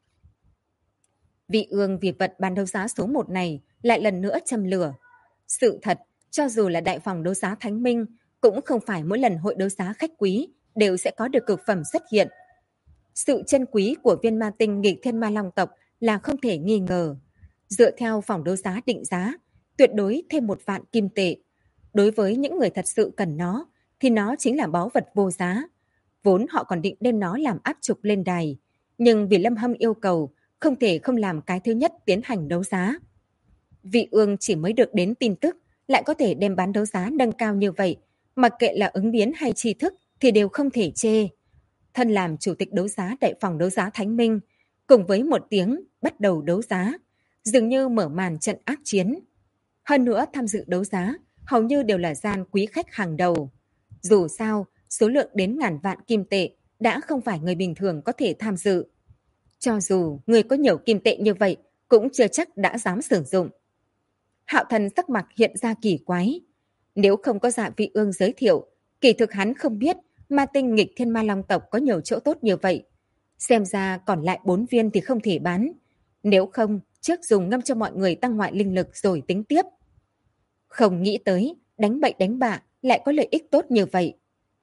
[SPEAKER 1] Vị ương vì vật bán đấu giá số 1 này lại lần nữa châm lửa. Sự thật, cho dù là đại phòng đấu giá Thánh Minh, cũng không phải mỗi lần hội đấu giá khách quý đều sẽ có được cực phẩm xuất hiện. Sự chân quý của viên ma tinh nghịch thiên ma long tộc là không thể nghi ngờ. Dựa theo phòng đấu giá định giá, tuyệt đối thêm 1 vạn kim tệ. Đối với những người thật sự cần nó, thì nó chính là báu vật vô giá. Vốn họ còn định đem nó làm áp trục lên đài, nhưng vì Lâm Hâm yêu cầu, không thể không làm cái thứ nhất tiến hành đấu giá. Vị ương chỉ mới được đến tin tức, lại có thể đem bán đấu giá nâng cao như vậy, mặc kệ là ứng biến hay tri thức thì đều không thể chê. Thân làm chủ tịch đấu giá đại phòng đấu giá Thánh Minh, cùng với một tiếng bắt đầu đấu giá, dường như mở màn trận ác chiến. Hơn nữa tham dự đấu giá, hầu như đều là gian quý khách hàng đầu. Dù sao, số lượng đến ngàn vạn kim tệ đã không phải người bình thường có thể tham dự. Cho dù người có nhiều kim tệ như vậy, cũng chưa chắc đã dám sử dụng. Hạo Thần sắc mặt hiện ra kỳ quái. Nếu không có Dạ Vị Ương giới thiệu, kỳ thực hắn không biết ma tinh nghịch thiên ma long tộc có nhiều chỗ tốt như vậy. Xem ra còn lại 4 viên thì không thể bán. Nếu không, trước dùng ngâm cho mọi người tăng ngoại linh lực rồi tính tiếp. Không nghĩ tới, đánh bậy đánh bạ lại có lợi ích tốt như vậy.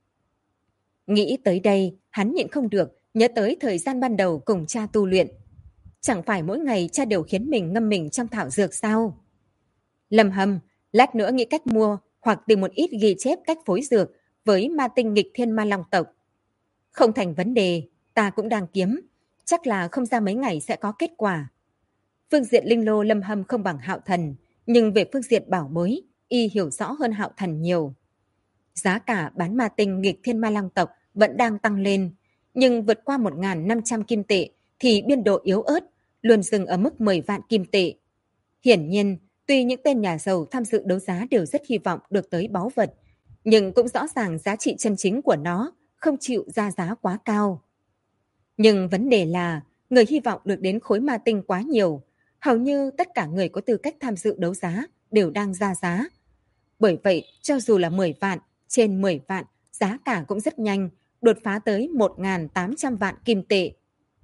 [SPEAKER 1] Nghĩ tới đây, hắn nhịn không được, nhớ tới thời gian ban đầu cùng cha tu luyện. Chẳng phải mỗi ngày cha đều khiến mình ngâm mình trong thảo dược sao? Lâm Hâm, lát nữa nghĩ cách mua hoặc tìm một ít ghi chép cách phối dược với ma tinh nghịch thiên ma long tộc. Không thành vấn đề, ta cũng đang kiếm. Chắc là không ra mấy ngày sẽ có kết quả. Phương diện linh lô Lâm Hâm không bằng Hạo Thần, nhưng về phương diện bảo bối, y hiểu rõ hơn Hạo Thần nhiều. Giá cả bán ma tinh nghịch thiên ma long tộc vẫn đang tăng lên, nhưng vượt qua 1.500 kim tệ thì biên độ yếu ớt, luôn dừng ở mức 10 vạn kim tệ. Hiển nhiên, tuy những tên nhà giàu tham dự đấu giá đều rất hy vọng được tới báu vật, nhưng cũng rõ ràng giá trị chân chính của nó không chịu ra giá quá cao. Nhưng vấn đề là, người hy vọng được đến khối ma tinh quá nhiều, hầu như tất cả người có tư cách tham dự đấu giá đều đang ra giá. Bởi vậy, cho dù là 10 vạn, trên 10 vạn, giá cả cũng rất nhanh, đột phá tới 1.800 vạn kim tệ.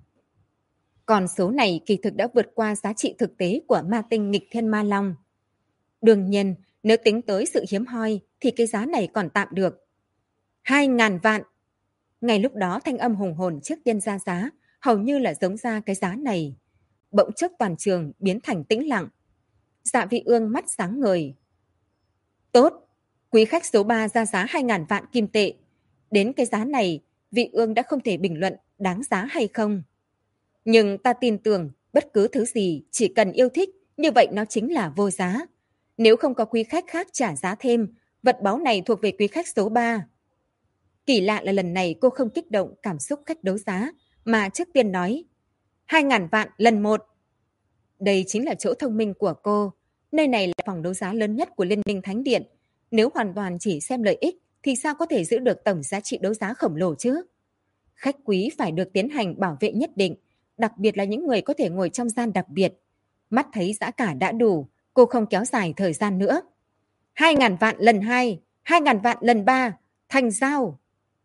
[SPEAKER 1] Còn số này kỳ thực đã vượt qua giá trị thực tế của ma tinh nghịch thiên ma long. Đương nhiên, nếu tính tới sự hiếm hoi thì cái giá này còn tạm được. 2.000 vạn! Ngay lúc đó thanh âm hùng hồn trước tiên ra giá, hầu như là giống ra cái giá này. Bỗng chốc toàn trường biến thành tĩnh lặng. Dạ Vị Ương mắt sáng ngời. Tốt! Quý khách số 3 ra giá 2.000 vạn kim tệ. Đến cái giá này, Vị Ương đã không thể bình luận đáng giá hay không. Nhưng ta tin tưởng bất cứ thứ gì chỉ cần yêu thích, như vậy nó chính là vô giá. Nếu không có quý khách khác trả giá thêm, vật báu này thuộc về quý khách số 3. Kỳ lạ là lần này cô không kích động cảm xúc khách đấu giá, mà trước tiên nói 2.000 vạn lần 1. Đây chính là chỗ thông minh của cô. Nơi này là phòng đấu giá lớn nhất của Liên minh Thánh Điện. Nếu hoàn toàn chỉ xem lợi ích thì sao có thể giữ được tổng giá trị đấu giá khổng lồ chứ? Khách quý phải được tiến hành bảo vệ nhất định, đặc biệt là những người có thể ngồi trong gian đặc biệt. Mắt thấy giá cả đã đủ, cô không kéo dài thời gian nữa. 2.000 vạn lần 2, 2.000 vạn lần 3, thành giao.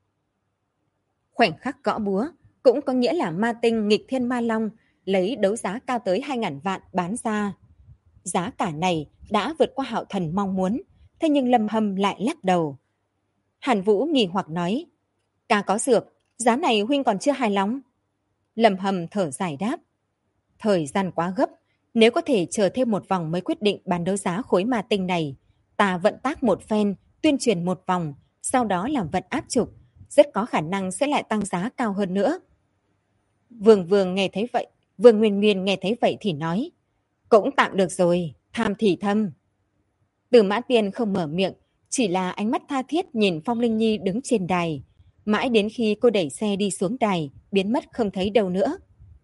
[SPEAKER 1] Khoảnh khắc gõ búa cũng có nghĩa là ma tinh nghịch thiên ma long lấy đấu giá cao tới 2.000 vạn bán ra. Giá cả này đã vượt qua Hạo Thần mong muốn, thế nhưng Lâm Hâm lại lắc đầu. Hàn Vũ nghi hoặc nói, ca có dược, giá này huynh còn chưa hài lòng. Lâm Hâm thở dài đáp, thời gian quá gấp, nếu có thể chờ thêm một vòng mới quyết định bán đấu giá khối ma tinh này, ta vận tác một phen, tuyên truyền một vòng, sau đó làm vật áp trục, rất có khả năng sẽ lại tăng giá cao hơn nữa. Vương Nguyên Nguyên nghe thấy vậy thì nói, cũng tạm được rồi, tham thì thâm. Từ Mã Tiên không mở miệng, chỉ là ánh mắt tha thiết nhìn Phong Linh Nhi đứng trên đài, mãi đến khi cô đẩy xe đi xuống đài, biến mất không thấy đâu nữa.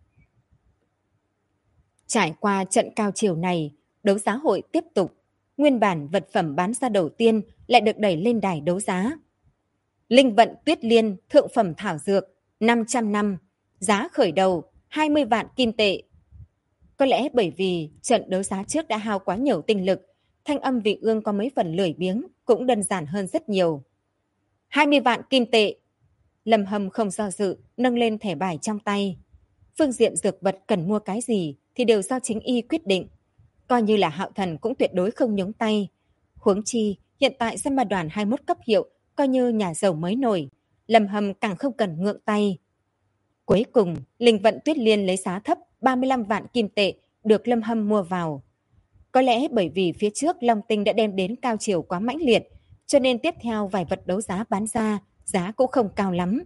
[SPEAKER 1] Trải qua trận cao chiều này, đấu giá hội tiếp tục. Nguyên bản vật phẩm bán ra đầu tiên lại được đẩy lên đài đấu giá. Linh vận tuyết liên thượng phẩm thảo dược 500 năm, giá khởi đầu 20 vạn kim tệ. Có lẽ bởi vì trận đấu giá trước đã hao quá nhiều tinh lực, thanh âm Vị Ương có mấy phần lười biếng cũng đơn giản hơn rất nhiều. 20 vạn kim tệ. Lâm Hâm không do dự, nâng lên thẻ bài trong tay. Phương diện dược vật cần mua cái gì thì đều do chính y quyết định. Coi như là Hạo Thần cũng tuyệt đối không nhúng tay. Huống chi, hiện tại Dân Ma đoàn 21 cấp hiệu, coi như nhà giàu mới nổi. Lâm Hâm càng không cần ngượng tay. Cuối cùng, Linh vận tuyết liên lấy giá thấp 35 vạn kim tệ được Lâm Hâm mua vào. Có lẽ bởi vì phía trước Long Tinh đã đem đến cao chiều quá mãnh liệt, cho nên tiếp theo vài vật đấu giá bán ra, giá cũng không cao lắm.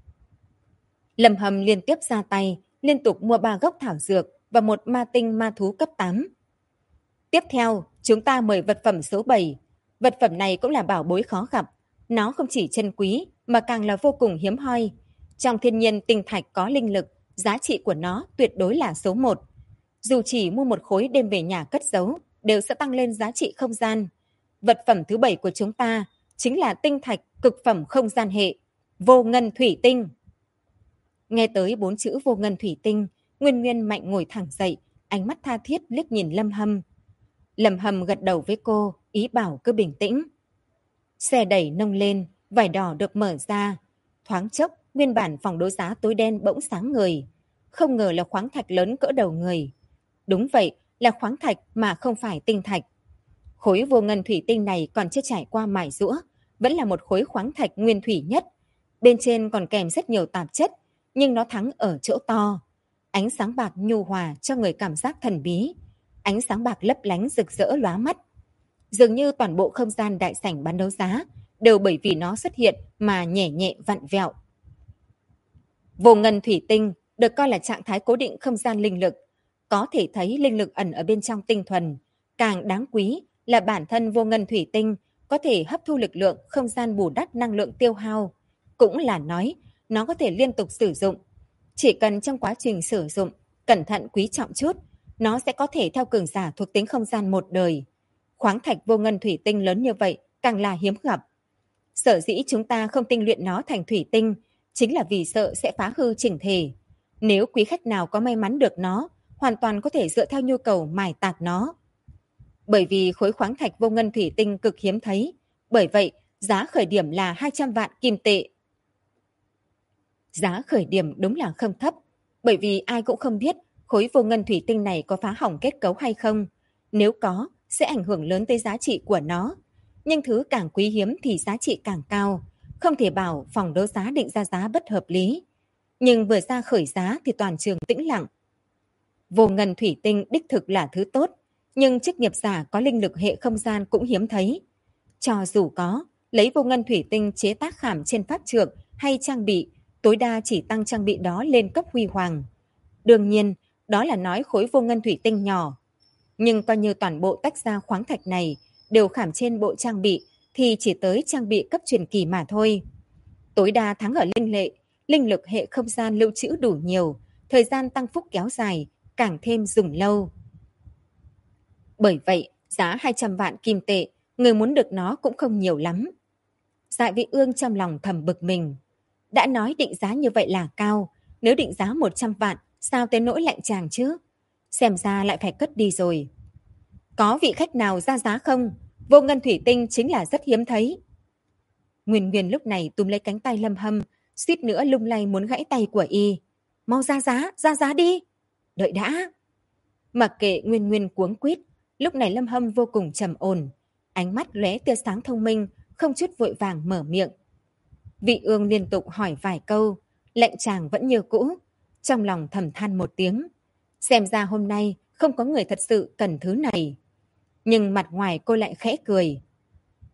[SPEAKER 1] Lâm Hâm liên tiếp ra tay, liên tục mua 3 gốc thảo dược và một ma tinh ma thú cấp 8. Tiếp theo, chúng ta mời vật phẩm số 7. Vật phẩm này cũng là bảo bối khó gặp. Nó không chỉ chân quý mà càng là vô cùng hiếm hoi. Trong thiên nhiên tinh thạch có linh lực, giá trị của nó tuyệt đối là số 1. Dù chỉ mua một khối đem về nhà cất giấu, đều sẽ tăng lên giá trị không gian. Vật phẩm thứ 7 của chúng ta chính là tinh thạch cực phẩm không gian hệ, vô ngân thủy tinh. Nghe tới 4 chữ vô ngân thủy tinh, Nguyên Nguyên mạnh ngồi thẳng dậy, ánh mắt tha thiết liếc nhìn Lâm Hâm. Lâm Hâm gật đầu với cô, ý bảo cứ bình tĩnh. Xe đẩy nâng lên, vải đỏ được mở ra. Thoáng chốc, nguyên bản phòng đấu giá tối đen bỗng sáng ngời. Không ngờ là khoáng thạch lớn cỡ đầu người. Đúng vậy, là khoáng thạch mà không phải tinh thạch. Khối vô ngân thủy tinh này còn chưa trải qua mài giũa, vẫn là một khối khoáng thạch nguyên thủy nhất. Bên trên còn kèm rất nhiều tạp chất, nhưng nó thắng ở chỗ to. Ánh sáng bạc nhu hòa cho người cảm giác thần bí. Ánh sáng bạc lấp lánh rực rỡ lóa mắt. Dường như toàn bộ không gian đại sảnh bán đấu giá đều bởi vì nó xuất hiện mà nhẹ nhẹ vặn vẹo. Vô ngân thủy tinh được coi là trạng thái cố định không gian linh lực. Có thể thấy linh lực ẩn ở bên trong tinh thuần. Càng đáng quý là bản thân vô ngân thủy tinh có thể hấp thu lực lượng không gian bù đắp năng lượng tiêu hao. Cũng là nói nó có thể liên tục sử dụng. Chỉ cần trong quá trình sử dụng cẩn thận quý trọng chút, nó sẽ có thể theo cường giả thuộc tính không gian một đời. Khoáng thạch vô ngân thủy tinh lớn như vậy càng là hiếm gặp. Sở dĩ chúng ta không tinh luyện nó thành thủy tinh chính là vì sợ sẽ phá hư chỉnh thể. Nếu quý khách nào có may mắn được nó, hoàn toàn có thể dựa theo nhu cầu mài tạc nó. Bởi vì khối khoáng thạch vô ngân thủy tinh cực hiếm thấy, bởi vậy giá khởi điểm là 200 vạn kim tệ. Giá khởi điểm đúng là không thấp, bởi vì ai cũng không biết khối vô ngân thủy tinh này có phá hỏng kết cấu hay không. Nếu có, sẽ ảnh hưởng lớn tới giá trị của nó. Nhưng thứ càng quý hiếm thì giá trị càng cao. Không thể bảo phòng đấu giá định ra giá bất hợp lý. Nhưng vừa ra khởi giá thì toàn trường tĩnh lặng. Vô ngân thủy tinh đích thực là thứ tốt, nhưng chức nghiệp giả có linh lực hệ không gian cũng hiếm thấy. Cho dù có, lấy vô ngân thủy tinh chế tác khảm trên pháp trượng hay trang bị, tối đa chỉ tăng trang bị đó lên cấp huy hoàng. Đương nhiên, đó là nói khối vô ngân thủy tinh nhỏ. Nhưng coi như toàn bộ tách ra khoáng thạch này đều khảm trên bộ trang bị thì chỉ tới trang bị cấp truyền kỳ mà thôi. Tối đa thắng ở linh lực hệ không gian lưu trữ đủ nhiều, thời gian tăng phúc kéo dài, càng thêm dùng lâu. Bởi vậy, giá 200 vạn kim tệ, người muốn được nó cũng không nhiều lắm. Dạ Vị Ương trong lòng thầm bực mình. Đã nói định giá như vậy là cao, nếu định giá 100 vạn, sao tới nỗi lạnh chàng chứ? Xem ra lại phải cất đi rồi. Có vị khách nào ra giá không? Vô ngân thủy tinh chính là rất hiếm thấy. Nguyên Nguyên lúc này túm lấy cánh tay Lâm Hâm, suýt nữa lung lay muốn gãy tay của y. Mau ra giá đi. Đợi đã. Mặc kệ Nguyên Nguyên cuống quýt, lúc này Lâm Hâm vô cùng trầm ổn, ánh mắt lóe tia sáng thông minh, không chút vội vàng mở miệng. Vị Ương liên tục hỏi vài câu, lệnh chàng vẫn như cũ, trong lòng thầm than một tiếng. Xem ra hôm nay không có người thật sự cần thứ này. Nhưng mặt ngoài cô lại khẽ cười.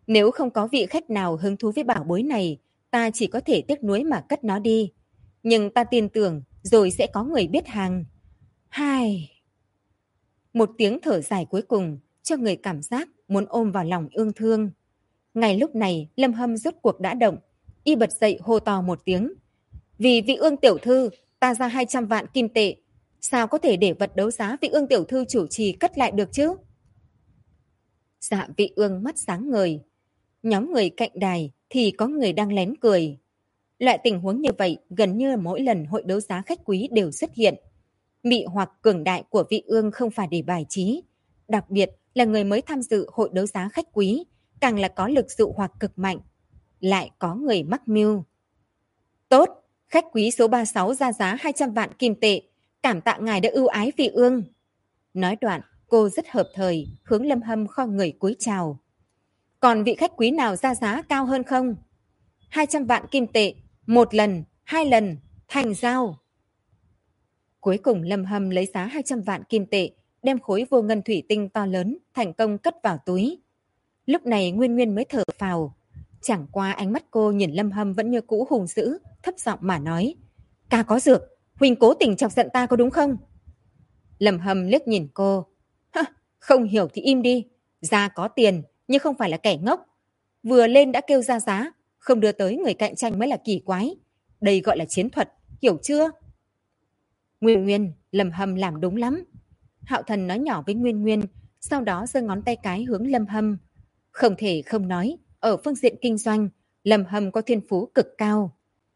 [SPEAKER 1] Nếu không có vị khách nào hứng thú với bảo bối này, ta chỉ có thể tiếc nuối mà cất nó đi. Nhưng ta tin tưởng rồi sẽ có người biết hàng. Hai. Một tiếng thở dài cuối cùng cho người cảm giác muốn ôm vào lòng ương thương. Ngay lúc này Lâm Hâm rốt cuộc đã động. Y bật dậy hô to một tiếng. Vì vị ương tiểu thư, ta ra 200 vạn kim tệ. Sao có thể để vật đấu giá vị ương tiểu thư chủ trì cất lại được chứ? Dạ vị ương mắt sáng ngời. Nhóm người cạnh đài thì có người đang lén cười. Loại tình huống như vậy gần như mỗi lần hội đấu giá khách quý đều xuất hiện. Mị hoặc cường đại của vị ương không phải để bài trí. Đặc biệt là người mới tham dự hội đấu giá khách quý, càng là có lực dụ hoặc cực mạnh. Lại có người mắc mưu. Tốt, khách quý số 36 ra giá 200 vạn kim tệ. Cảm tạ ngài đã ưu ái vị ương. Nói đoạn, cô rất hợp thời, hướng Lâm Hâm khom người cúi chào. Còn vị khách quý nào ra giá cao hơn không? 200 vạn kim tệ, một lần, hai lần, thành giao. Cuối cùng Lâm Hâm lấy giá 200 vạn kim tệ, đem khối vô ngân thủy tinh to lớn, thành công cất vào túi. Lúc này Nguyên Nguyên mới thở phào. Chẳng qua ánh mắt cô nhìn Lâm Hâm vẫn như cũ hùng dữ, thấp giọng mà nói. Ca có dược, Huỳnh cố tình chọc giận ta có đúng không? Lâm Hâm liếc nhìn cô. Không hiểu thì im đi. Gia có tiền, nhưng không phải là kẻ ngốc. Vừa lên đã kêu ra giá, không đưa tới người cạnh tranh mới là kỳ quái. Đây gọi là chiến thuật, hiểu chưa? Nguyên Nguyên, Lâm Hâm làm đúng lắm. Hạo Thần nói nhỏ với Nguyên Nguyên, sau đó giơ ngón tay cái hướng Lâm Hâm. Không thể không nói, ở phương diện kinh doanh, Lâm Hâm có thiên phú cực cao.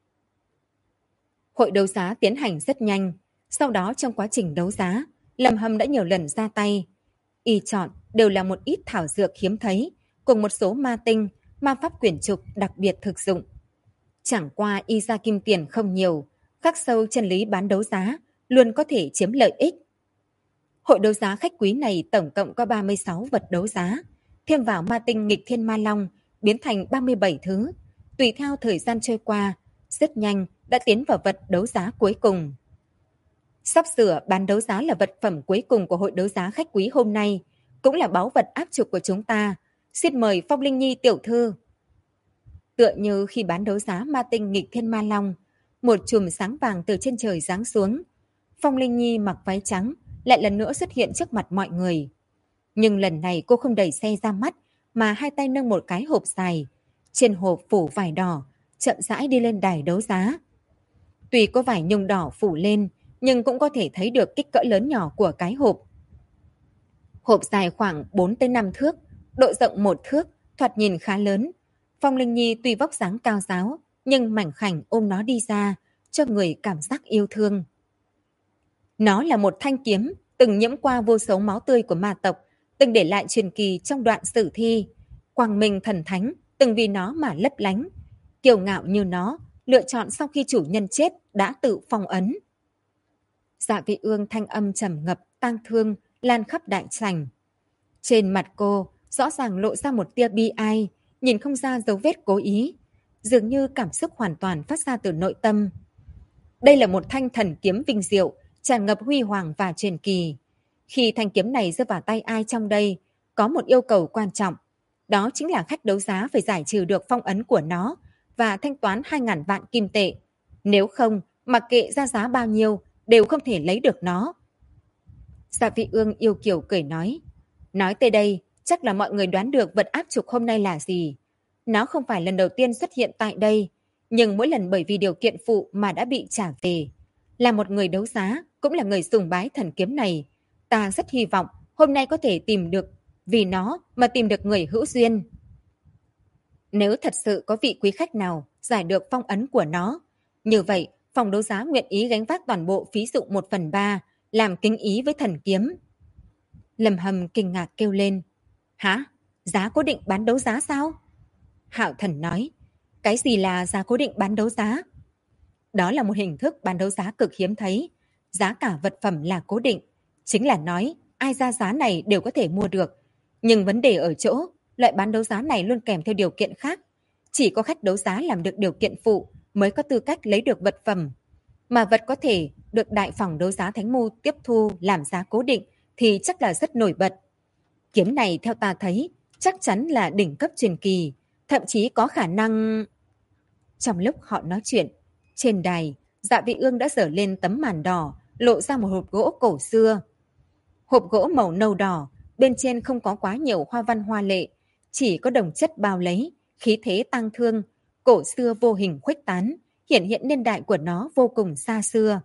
[SPEAKER 1] Hội đấu giá tiến hành rất nhanh. Sau đó trong quá trình đấu giá, Lâm Hâm đã nhiều lần ra tay. Y chọn đều là một ít thảo dược hiếm thấy, cùng một số ma tinh, ma pháp quyển trục đặc biệt thực dụng. Chẳng qua y ra kim tiền không nhiều, khắc sâu chân lý bán đấu giá, luôn có thể chiếm lợi ích. Hội đấu giá khách quý này tổng cộng có 36 vật đấu giá, thêm vào ma tinh nghịch thiên ma long, biến thành 37 thứ. Tùy theo thời gian trôi qua, rất nhanh đã tiến vào vật đấu giá cuối cùng. Sắp sửa bán đấu giá là vật phẩm cuối cùng của hội đấu giá khách quý hôm nay, cũng là báu vật áp trục của chúng ta. Xin mời Phong Linh Nhi tiểu thư. Tựa như khi bán đấu giá ma tinh nghịch thiên ma long, một chùm sáng vàng từ trên trời giáng xuống. Phong Linh Nhi mặc váy trắng, lại lần nữa xuất hiện trước mặt mọi người. Nhưng lần này cô không đẩy xe ra mắt, mà hai tay nâng một cái hộp dài. Trên hộp phủ vải đỏ, chậm rãi đi lên đài đấu giá. Tuy có vải nhung đỏ phủ lên, nhưng cũng có thể thấy được kích cỡ lớn nhỏ của cái hộp. Hộp dài khoảng 4 tới 5 thước, độ rộng 1 thước, thoạt nhìn khá lớn. Phong Linh Nhi tuy vóc dáng cao ráo, nhưng mảnh khảnh ôm nó đi ra, cho người cảm giác yêu thương. Nó là một thanh kiếm, từng nhiễm qua vô số máu tươi của ma tộc, từng để lại truyền kỳ trong đoạn sử thi. Quang minh thần thánh, từng vì nó mà lấp lánh. Kiêu ngạo như nó, lựa chọn sau khi chủ nhân chết đã tự phong ấn. Dạ vị ương thanh âm trầm ngập, tang thương, lan khắp đại sảnh. Trên mặt cô, rõ ràng lộ ra một tia bi ai, nhìn không ra dấu vết cố ý. Dường như cảm xúc hoàn toàn phát ra từ nội tâm. Đây là một thanh thần kiếm vinh diệu, tràn ngập huy hoàng và truyền kỳ. Khi thanh kiếm này rơi vào tay ai trong đây, có một yêu cầu quan trọng. Đó chính là khách đấu giá phải giải trừ được phong ấn của nó và thanh toán 2.000 vạn kim tệ. Nếu không, mặc kệ ra giá bao nhiêu, đều không thể lấy được nó. Dạ vị ương yêu kiều cười nói. Nói tới đây, chắc là mọi người đoán được vật áp trục hôm nay là gì. Nó không phải lần đầu tiên xuất hiện tại đây, nhưng mỗi lần bởi vì điều kiện phụ mà đã bị trả về. Là một người đấu giá, cũng là người sùng bái thần kiếm này. Ta rất hy vọng hôm nay có thể tìm được, vì nó mà tìm được người hữu duyên. Nếu thật sự có vị quý khách nào giải được phong ấn của nó, như vậy phòng đấu giá nguyện ý gánh vác toàn bộ phí dụng 1/3, làm kính ý với thần kiếm. Lâm Hâm kinh ngạc kêu lên. Hả? Giá cố định bán đấu giá sao? Hạo Thần nói. Cái gì là giá cố định bán đấu giá? Đó là một hình thức bán đấu giá cực hiếm thấy. Giá cả vật phẩm là cố định. Chính là nói ai ra giá này đều có thể mua được. Nhưng vấn đề ở chỗ, loại bán đấu giá này luôn kèm theo điều kiện khác. Chỉ có khách đấu giá làm được điều kiện phụ mới có tư cách lấy được vật phẩm. Mà vật có thể được đại phòng đấu giá Thánh Mưu tiếp thu làm giá cố định thì chắc là rất nổi bật. Kiếm này theo ta thấy, chắc chắn là đỉnh cấp truyền kỳ, thậm chí có khả năng... Trong lúc họ nói chuyện, trên đài, Dạ Vị Ương đã dở lên tấm màn đỏ, lộ ra một hộp gỗ cổ xưa. Hộp gỗ màu nâu đỏ, bên trên không có quá nhiều hoa văn hoa lệ, chỉ có đồng chất bao lấy, khí thế tang thương, cổ xưa vô hình khuếch tán, hiển hiện niên đại của nó vô cùng xa xưa.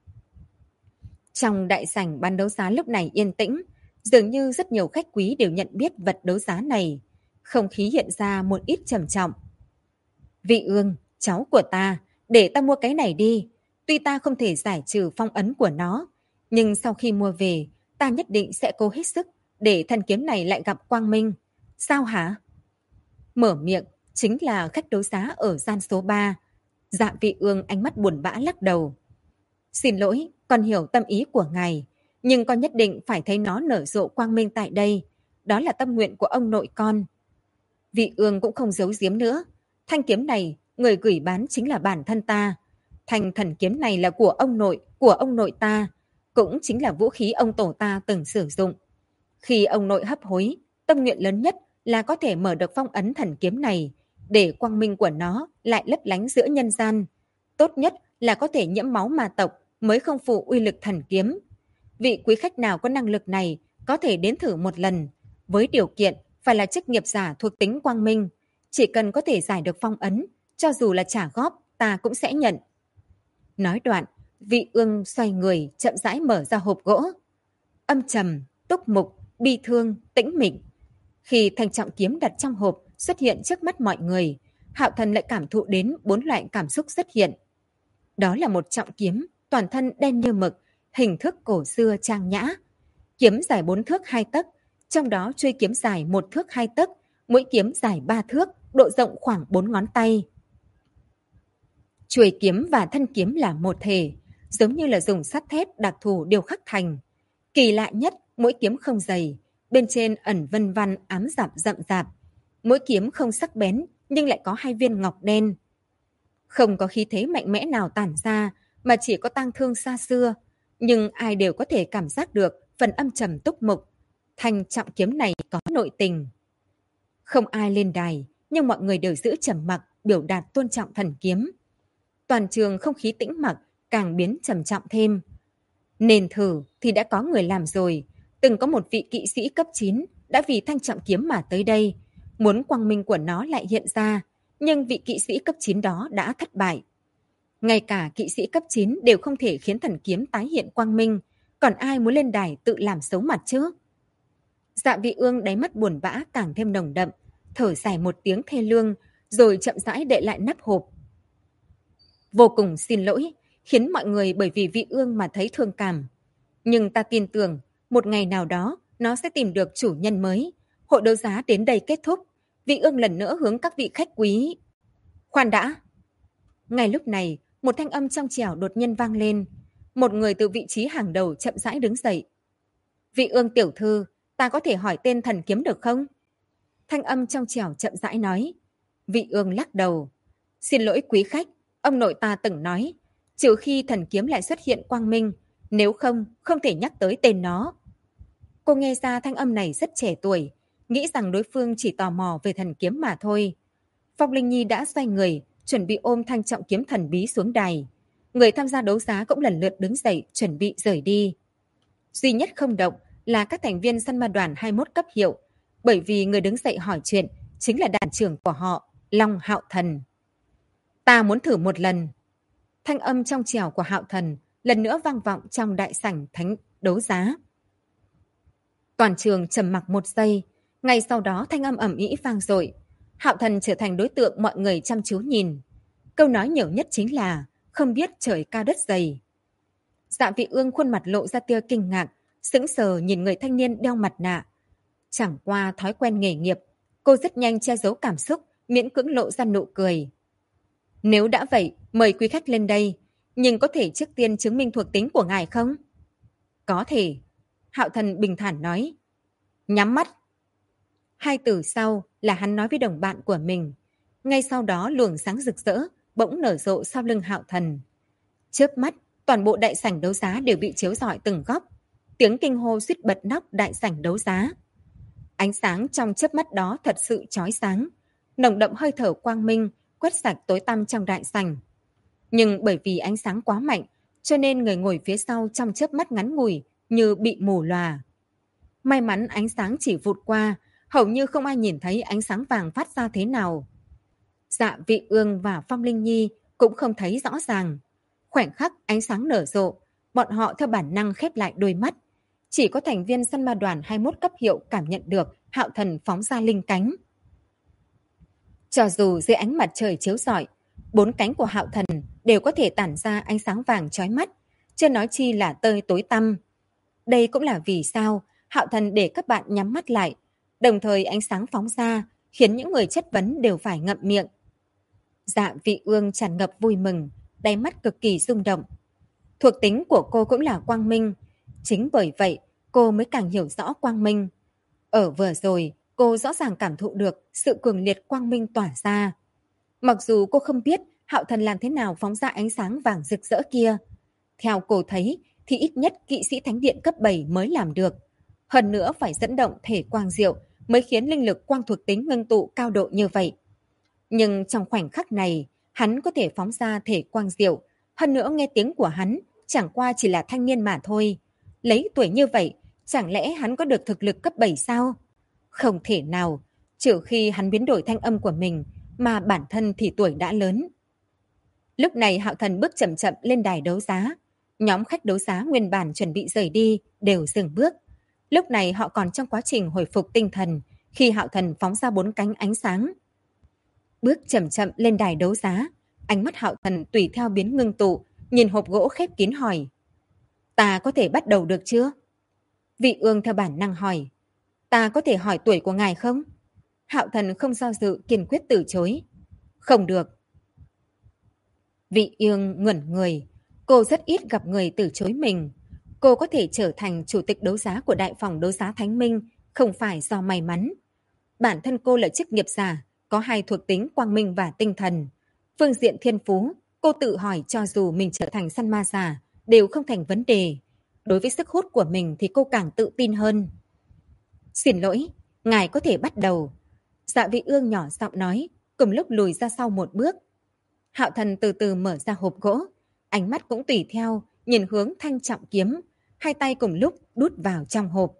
[SPEAKER 1] Trong đại sảnh bán đấu giá lúc này yên tĩnh, dường như rất nhiều khách quý đều nhận biết vật đấu giá này. Không khí hiện ra một ít trầm trọng. Vị Ương, cháu của ta, để ta mua cái này đi. Tuy ta không thể giải trừ phong ấn của nó, nhưng sau khi mua về, ta nhất định sẽ cố hết sức để thanh kiếm này lại gặp quang minh. Sao hả? Mở miệng chính là khách đấu giá ở gian số 3. Dạ Vị Ương ánh mắt buồn bã lắc đầu. Xin lỗi, con hiểu tâm ý của ngài, nhưng con nhất định phải thấy nó nở rộ quang minh tại đây. Đó là tâm nguyện của ông nội con. Vị Ương cũng không giấu giếm nữa. Thanh kiếm này, người gửi bán chính là bản thân ta. Thanh thần kiếm này là của ông nội ta, cũng chính là vũ khí ông tổ ta từng sử dụng. Khi ông nội hấp hối, tâm nguyện lớn nhất là có thể mở được phong ấn thần kiếm này, để quang minh của nó lại lấp lánh giữa nhân gian. Tốt nhất là có thể nhiễm máu ma tộc mới không phụ uy lực thần kiếm. Vị quý khách nào có năng lực này có thể đến thử một lần, với điều kiện phải là chức nghiệp giả thuộc tính quang minh. Chỉ cần có thể giải được phong ấn, cho dù là trả góp, ta cũng sẽ nhận. Nói đoạn, Vị Ương xoay người, chậm rãi mở ra hộp gỗ. Âm trầm, túc mục, bi thương, tĩnh mịch. Khi thanh trọng kiếm đặt trong hộp xuất hiện trước mắt mọi người, Hạo Thần lại cảm thụ đến 4 loại cảm xúc xuất hiện. Đó là một trọng kiếm, toàn thân đen như mực, hình thức cổ xưa trang nhã. Kiếm dài 4 thước 2 tấc, trong đó chuôi kiếm dài 1 thước 2 tấc, mũi kiếm dài 3 thước, độ rộng khoảng 4 ngón tay. Chuôi kiếm và thân kiếm là một thể, giống như là dùng sắt thép đặc thù điêu khắc thành. Kỳ lạ nhất, mũi kiếm không dày, bên trên ẩn vân văn ám dặm rậm rạp. Mũi kiếm không sắc bén, nhưng lại có 2 viên ngọc đen. Không có khí thế mạnh mẽ nào tản ra, mà chỉ có tang thương xa xưa. Nhưng ai đều có thể cảm giác được phần âm trầm túc mục. Thanh trọng kiếm này có nội tình. Không ai lên đài, nhưng mọi người đều giữ trầm mặc, biểu đạt tôn trọng thần kiếm. Toàn trường không khí tĩnh mặc, càng biến trầm trọng thêm. Nền thử thì đã có người làm rồi. Từng có một vị kỵ sĩ cấp 9 đã vì thanh trọng kiếm mà tới đây, muốn quang minh của nó lại hiện ra, nhưng vị kỵ sĩ cấp 9 đó đã thất bại. Ngay cả kỵ sĩ cấp 9 đều không thể khiến thần kiếm tái hiện quang minh, còn ai muốn lên đài tự làm xấu mặt chứ? Dạ Vị Ương đáy mắt buồn bã càng thêm nồng đậm, thở dài một tiếng thê lương, rồi chậm rãi đệ lại nắp hộp. Vô cùng xin lỗi, khiến mọi người bởi vì Vị Ương mà thấy thương cảm. Nhưng ta tin tưởng, một ngày nào đó, nó sẽ tìm được chủ nhân mới. Hội đấu giá đến đây kết thúc. Vị Ương lần nữa hướng các vị khách quý. Khoan đã! Ngay lúc này, một thanh âm trong trẻo đột nhiên vang lên. Một người từ vị trí hàng đầu chậm rãi đứng dậy. Vị Ương tiểu thư, ta có thể hỏi tên thần kiếm được không? Thanh âm trong trẻo chậm rãi nói. Vị Ương lắc đầu. Xin lỗi quý khách, ông nội ta từng nói, trừ khi thần kiếm lại xuất hiện quang minh, nếu không, không thể nhắc tới tên nó. Cô nghe ra thanh âm này rất trẻ tuổi, nghĩ rằng đối phương chỉ tò mò về thần kiếm mà thôi. Phong Linh Nhi đã xoay người, chuẩn bị ôm thanh trọng kiếm thần bí xuống đài. Người tham gia đấu giá cũng lần lượt đứng dậy, chuẩn bị rời đi. Duy nhất không động là các thành viên săn ma đoàn 21 cấp hiệu, bởi vì người đứng dậy hỏi chuyện chính là đoàn trưởng của họ, Long Hạo Thần. Ta muốn thử một lần. Thanh âm trong trẻo của Hạo Thần lần nữa vang vọng trong đại sảnh thánh đấu giá. Toàn trường trầm mặc một giây, ngay sau đó thanh âm ầm ĩ vang dội. Hạo Thần trở thành đối tượng mọi người chăm chú nhìn. Câu nói nhiều nhất chính là không biết trời cao đất dày. Dạ Vị Ương khuôn mặt lộ ra tia kinh ngạc, sững sờ nhìn người thanh niên đeo mặt nạ. Chẳng qua thói quen nghề nghiệp, cô rất nhanh che giấu cảm xúc, miễn cưỡng lộ ra nụ cười. Nếu đã vậy, mời quý khách lên đây, nhưng có thể trước tiên chứng minh thuộc tính của ngài không? Có thể. Hạo Thần bình thản nói. Nhắm mắt. 2 từ sau là hắn nói với đồng bạn của mình. Ngay sau đó luồng sáng rực rỡ bỗng nở rộ sau lưng Hạo Thần. Chớp mắt, toàn bộ đại sảnh đấu giá đều bị chiếu rọi từng góc. Tiếng kinh hô suýt bật nóc đại sảnh đấu giá. Ánh sáng trong chớp mắt đó thật sự chói sáng, nồng đậm hơi thở quang minh, quét sạch tối tăm trong đại sảnh. Nhưng bởi vì ánh sáng quá mạnh, cho nên người ngồi phía sau trong chớp mắt ngắn ngủi như bị mù lòa. May mắn ánh sáng chỉ vụt qua, hầu như không ai nhìn thấy ánh sáng vàng phát ra thế nào. Dạ Vị Ương và Phong Linh Nhi cũng không thấy rõ ràng. Khoảnh khắc ánh sáng nở rộ, bọn họ theo bản năng khép lại đôi mắt. Chỉ có thành viên săn ma đoàn 21 cấp hiệu cảm nhận được Hạo Thần phóng ra linh cánh. Cho dù dưới ánh mặt trời chiếu rọi, 4 cánh của Hạo Thần đều có thể tản ra ánh sáng vàng chói mắt, chưa nói chi là tơi tối tăm. Đây cũng là vì sao Hạo Thần để các bạn nhắm mắt lại, đồng thời ánh sáng phóng ra khiến những người chất vấn đều phải ngậm miệng. Dạ Vị Ương tràn ngập vui mừng, đáy mắt cực kỳ rung động. Thuộc tính của cô cũng là quang minh, chính bởi vậy cô mới càng hiểu rõ quang minh. Ở vừa rồi, cô rõ ràng cảm thụ được sự cường liệt quang minh tỏa ra. Mặc dù cô không biết Hạo Thần làm thế nào phóng ra ánh sáng vàng rực rỡ kia. Theo cô thấy thì ít nhất kỵ sĩ thánh điện cấp 7 mới làm được. Hơn nữa phải dẫn động thể quang diệu mới khiến linh lực quang thuộc tính ngưng tụ cao độ như vậy. Nhưng trong khoảnh khắc này, hắn có thể phóng ra thể quang diệu. Hơn nữa nghe tiếng của hắn chẳng qua chỉ là thanh niên mà thôi. Lấy tuổi như vậy, chẳng lẽ hắn có được thực lực cấp 7 sao? Không thể nào, trừ khi hắn biến đổi thanh âm của mình, mà bản thân thì tuổi đã lớn. Lúc này Hạo Thần bước chậm chậm lên đài đấu giá. Nhóm khách đấu giá nguyên bản chuẩn bị rời đi đều dừng bước. Lúc này họ còn trong quá trình hồi phục tinh thần khi Hạo Thần phóng ra 4 cánh ánh sáng. Bước chậm chậm lên đài đấu giá, ánh mắt Hạo Thần tùy theo biến ngưng tụ, nhìn hộp gỗ khép kín hỏi: "Ta có thể bắt đầu được chưa?" Vị Ương theo bản năng hỏi: "Ta có thể hỏi tuổi của ngài không?" Hạo Thần không do dự kiên quyết từ chối: "Không được." Vị Ương ngẩn người, cô rất ít gặp người từ chối mình. Cô có thể trở thành chủ tịch đấu giá của đại phòng đấu giá Thánh Minh không phải do may mắn. Bản thân cô là chức nghiệp giả, có 2 thuộc tính quang minh và tinh thần. Phương diện thiên phú, cô tự hỏi cho dù mình trở thành săn ma giả đều không thành vấn đề. Đối với sức hút của mình thì cô càng tự tin hơn. "Xin lỗi, ngài có thể bắt đầu." Dạ Vị Ương nhỏ giọng nói, cùng lúc lùi ra sau một bước. Hạo Thần từ từ mở ra hộp gỗ, ánh mắt cũng tùy theo, nhìn hướng thanh trọng kiếm, 2 tay cùng lúc đút vào trong hộp.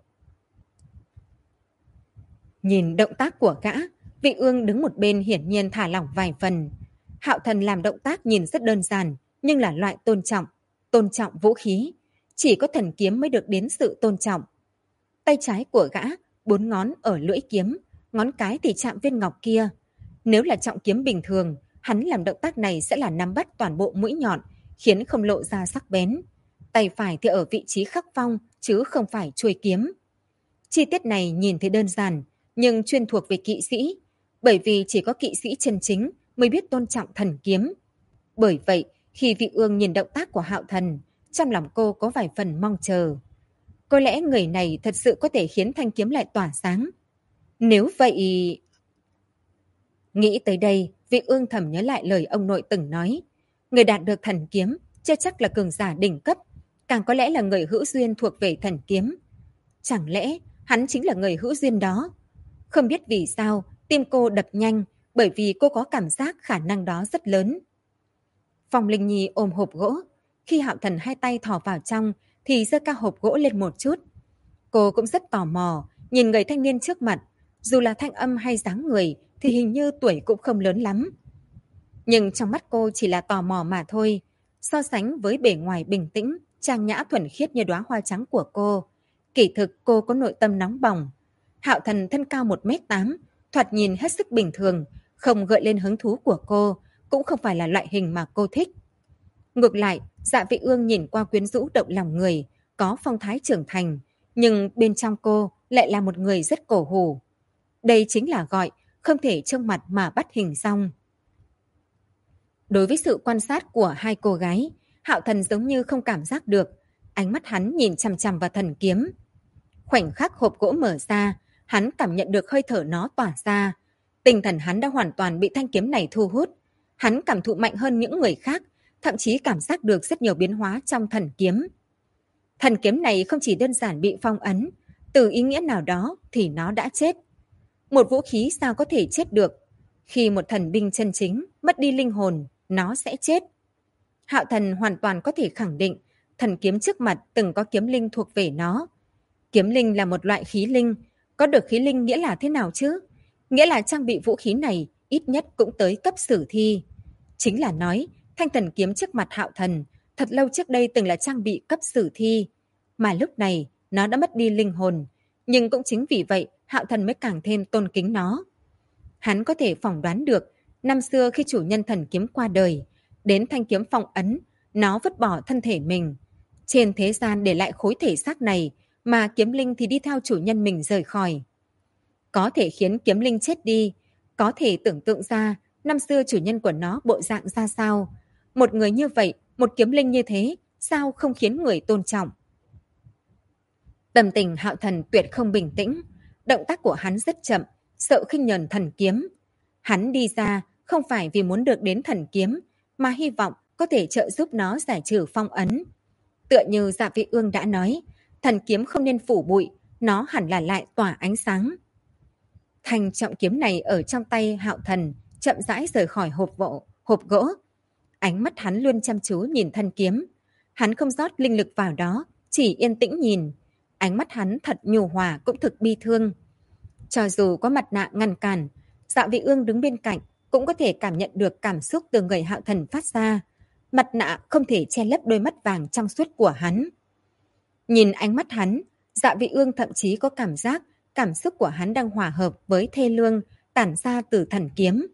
[SPEAKER 1] Nhìn động tác của gã, Vị Ương đứng một bên hiển nhiên thả lỏng vài phần. Hạo Thần làm động tác nhìn rất đơn giản, nhưng là loại tôn trọng vũ khí. Chỉ có thần kiếm mới được đến sự tôn trọng. Tay trái của gã, 4 ngón ở lưỡi kiếm, ngón cái thì chạm viên ngọc kia. Nếu là trọng kiếm bình thường, hắn làm động tác này sẽ là nắm bắt toàn bộ mũi nhọn, khiến không lộ ra sắc bén. Tay phải thì ở vị trí khắc phong, chứ không phải chuôi kiếm. Chi tiết này nhìn thấy đơn giản, nhưng chuyên thuộc về kỵ sĩ, bởi vì chỉ có kỵ sĩ chân chính mới biết tôn trọng thần kiếm. Bởi vậy, khi Vị Ương nhìn động tác của Hạo Thần, trong lòng cô có vài phần mong chờ. Có lẽ người này thật sự có thể khiến thanh kiếm lại tỏa sáng. Nếu vậy... Nghĩ tới đây, Vị Ương thầm nhớ lại lời ông nội từng nói. Người đạt được thần kiếm, chưa chắc là cường giả đỉnh cấp, càng có lẽ là người hữu duyên thuộc về thần kiếm. Chẳng lẽ hắn chính là người hữu duyên đó? Không biết vì sao, tim cô đập nhanh, bởi vì cô có cảm giác khả năng đó rất lớn. Phong Linh Nhi ôm hộp gỗ. Khi Hạo Thần 2 tay thò vào trong, thì giơ cao hộp gỗ lên một chút. Cô cũng rất tò mò, nhìn người thanh niên trước mặt. Dù là thanh âm hay dáng người, thì hình như tuổi cũng không lớn lắm. Nhưng trong mắt cô chỉ là tò mò mà thôi. So sánh với bề ngoài bình tĩnh, trang nhã thuần khiết như đóa hoa trắng của cô, kỳ thực cô có nội tâm nóng bỏng. Hạo Thần thân cao 1m8, thoạt nhìn hết sức bình thường, không gợi lên hứng thú của cô, cũng không phải là loại hình mà cô thích. Ngược lại, Dạ Vị Ương nhìn qua quyến rũ động lòng người, có phong thái trưởng thành, nhưng bên trong cô lại là một người rất cổ hủ. Đây chính là gọi không thể trông mặt mà bắt hình dong. Đối với sự quan sát của 2 cô gái, Hạo Thần giống như không cảm giác được, ánh mắt hắn nhìn chằm chằm vào thần kiếm. Khoảnh khắc hộp gỗ mở ra, hắn cảm nhận được hơi thở nó tỏa ra. Tinh thần hắn đã hoàn toàn bị thanh kiếm này thu hút. Hắn cảm thụ mạnh hơn những người khác, thậm chí cảm giác được rất nhiều biến hóa trong thần kiếm. Thần kiếm này không chỉ đơn giản bị phong ấn, Từ ý nghĩa nào đó thì nó đã chết. Một vũ khí sao có thể chết được? Khi một thần binh chân chính mất đi linh hồn, nó sẽ chết. Hạo Thần hoàn toàn có thể khẳng định thần kiếm trước mặt từng có kiếm linh thuộc về nó. Kiếm linh là một loại khí linh. Có được khí linh nghĩa là thế nào chứ? Nghĩa là trang bị vũ khí này ít nhất cũng tới cấp sử thi. Chính là nói, thanh thần kiếm trước mặt Hạo Thần thật lâu trước đây từng là trang bị cấp sử thi. Mà lúc này nó đã mất đi linh hồn. Nhưng cũng chính vì vậy Hạo Thần mới càng thêm tôn kính nó. Hắn có thể phỏng đoán được, năm xưa khi chủ nhân thần kiếm qua đời, đến thanh kiếm phong ấn, nó vứt bỏ thân thể mình. Trên thế gian để lại khối thể xác này, mà kiếm linh thì đi theo chủ nhân mình rời khỏi. Có thể khiến kiếm linh chết đi, có thể tưởng tượng ra năm xưa chủ nhân của nó bộ dạng ra sao. Một người như vậy, một kiếm linh như thế, sao không khiến người tôn trọng? Tâm tình Hạo Thần tuyệt không bình tĩnh, động tác của hắn rất chậm, sợ khinh nhờn thần kiếm. Hắn đi ra không phải vì muốn được đến thần kiếm, mà hy vọng có thể trợ giúp nó giải trừ phong ấn. Tựa như Dạ Vị Ương đã nói, thần kiếm không nên phủ bụi, nó hẳn là lại tỏa ánh sáng. Thanh trọng kiếm này ở trong tay Hạo Thần, chậm rãi rời khỏi hộp gỗ. Ánh mắt hắn luôn chăm chú nhìn thân kiếm. Hắn không rót linh lực vào đó, chỉ yên tĩnh nhìn. Ánh mắt hắn thật nhu hòa cũng thực bi thương. Cho dù có mặt nạ ngăn cản, Dạ Vị Ương đứng bên cạnh cũng có thể cảm nhận được cảm xúc từ người Hạo Thần phát ra. Mặt nạ không thể che lấp đôi mắt vàng trong suốt của hắn. Nhìn ánh mắt hắn, Dạ Vị Ương thậm chí có cảm giác cảm xúc của hắn đang hòa hợp với thê lương tản ra từ thần kiếm.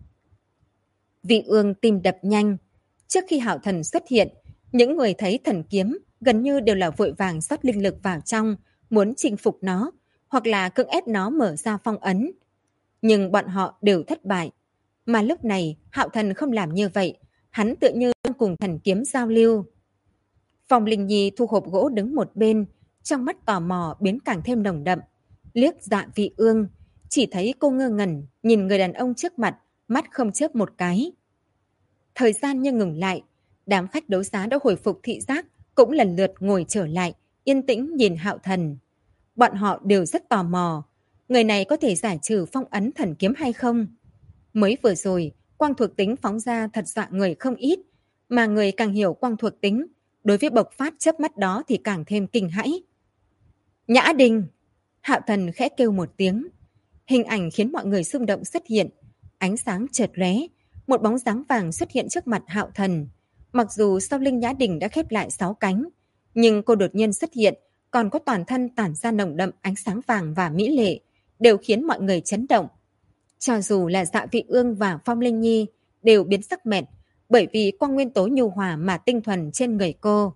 [SPEAKER 1] Vị Ương tim đập nhanh. Trước khi Hạo Thần xuất hiện, những người thấy thần kiếm gần như đều là vội vàng rót linh lực vào trong, muốn chinh phục nó, hoặc là cưỡng ép nó mở ra phong ấn. Nhưng bọn họ đều thất bại. Mà lúc này, Hạo Thần không làm như vậy, hắn tựa như đang cùng thần kiếm giao lưu. Phong Linh Nhi thu hộp gỗ đứng một bên, trong mắt tò mò biến càng thêm nồng đậm. Liếc Dạ Vị Ương, chỉ thấy cô ngơ ngẩn nhìn người đàn ông trước mặt, mắt không chớp một cái. Thời gian như ngừng lại, đám khách đấu giá đã hồi phục thị giác, cũng lần lượt ngồi trở lại, yên tĩnh nhìn Hạo Thần. Bọn họ đều rất tò mò, người này có thể giải trừ phong ấn thần kiếm hay không? Mới vừa rồi, quang thuộc tính phóng ra thật dọa người không ít, mà người càng hiểu quang thuộc tính, đối với bộc phát chớp mắt đó thì càng thêm kinh hãi. Nhã Đình! Hạo Thần khẽ kêu một tiếng. Hình ảnh khiến mọi người xung động xuất hiện. Ánh sáng chợt lóe, một bóng dáng vàng xuất hiện trước mặt Hạo Thần. Mặc dù sau lưng Nhã Đình đã khép lại 6 cánh, nhưng cô đột nhiên xuất hiện, còn có toàn thân tản ra nồng đậm ánh sáng vàng và mỹ lệ, đều khiến mọi người chấn động. Cho dù là Dạ Vị Ương và Phong Linh Nhi đều biến sắc mệt, bởi vì quang nguyên tố nhu hòa mà tinh thuần trên người cô.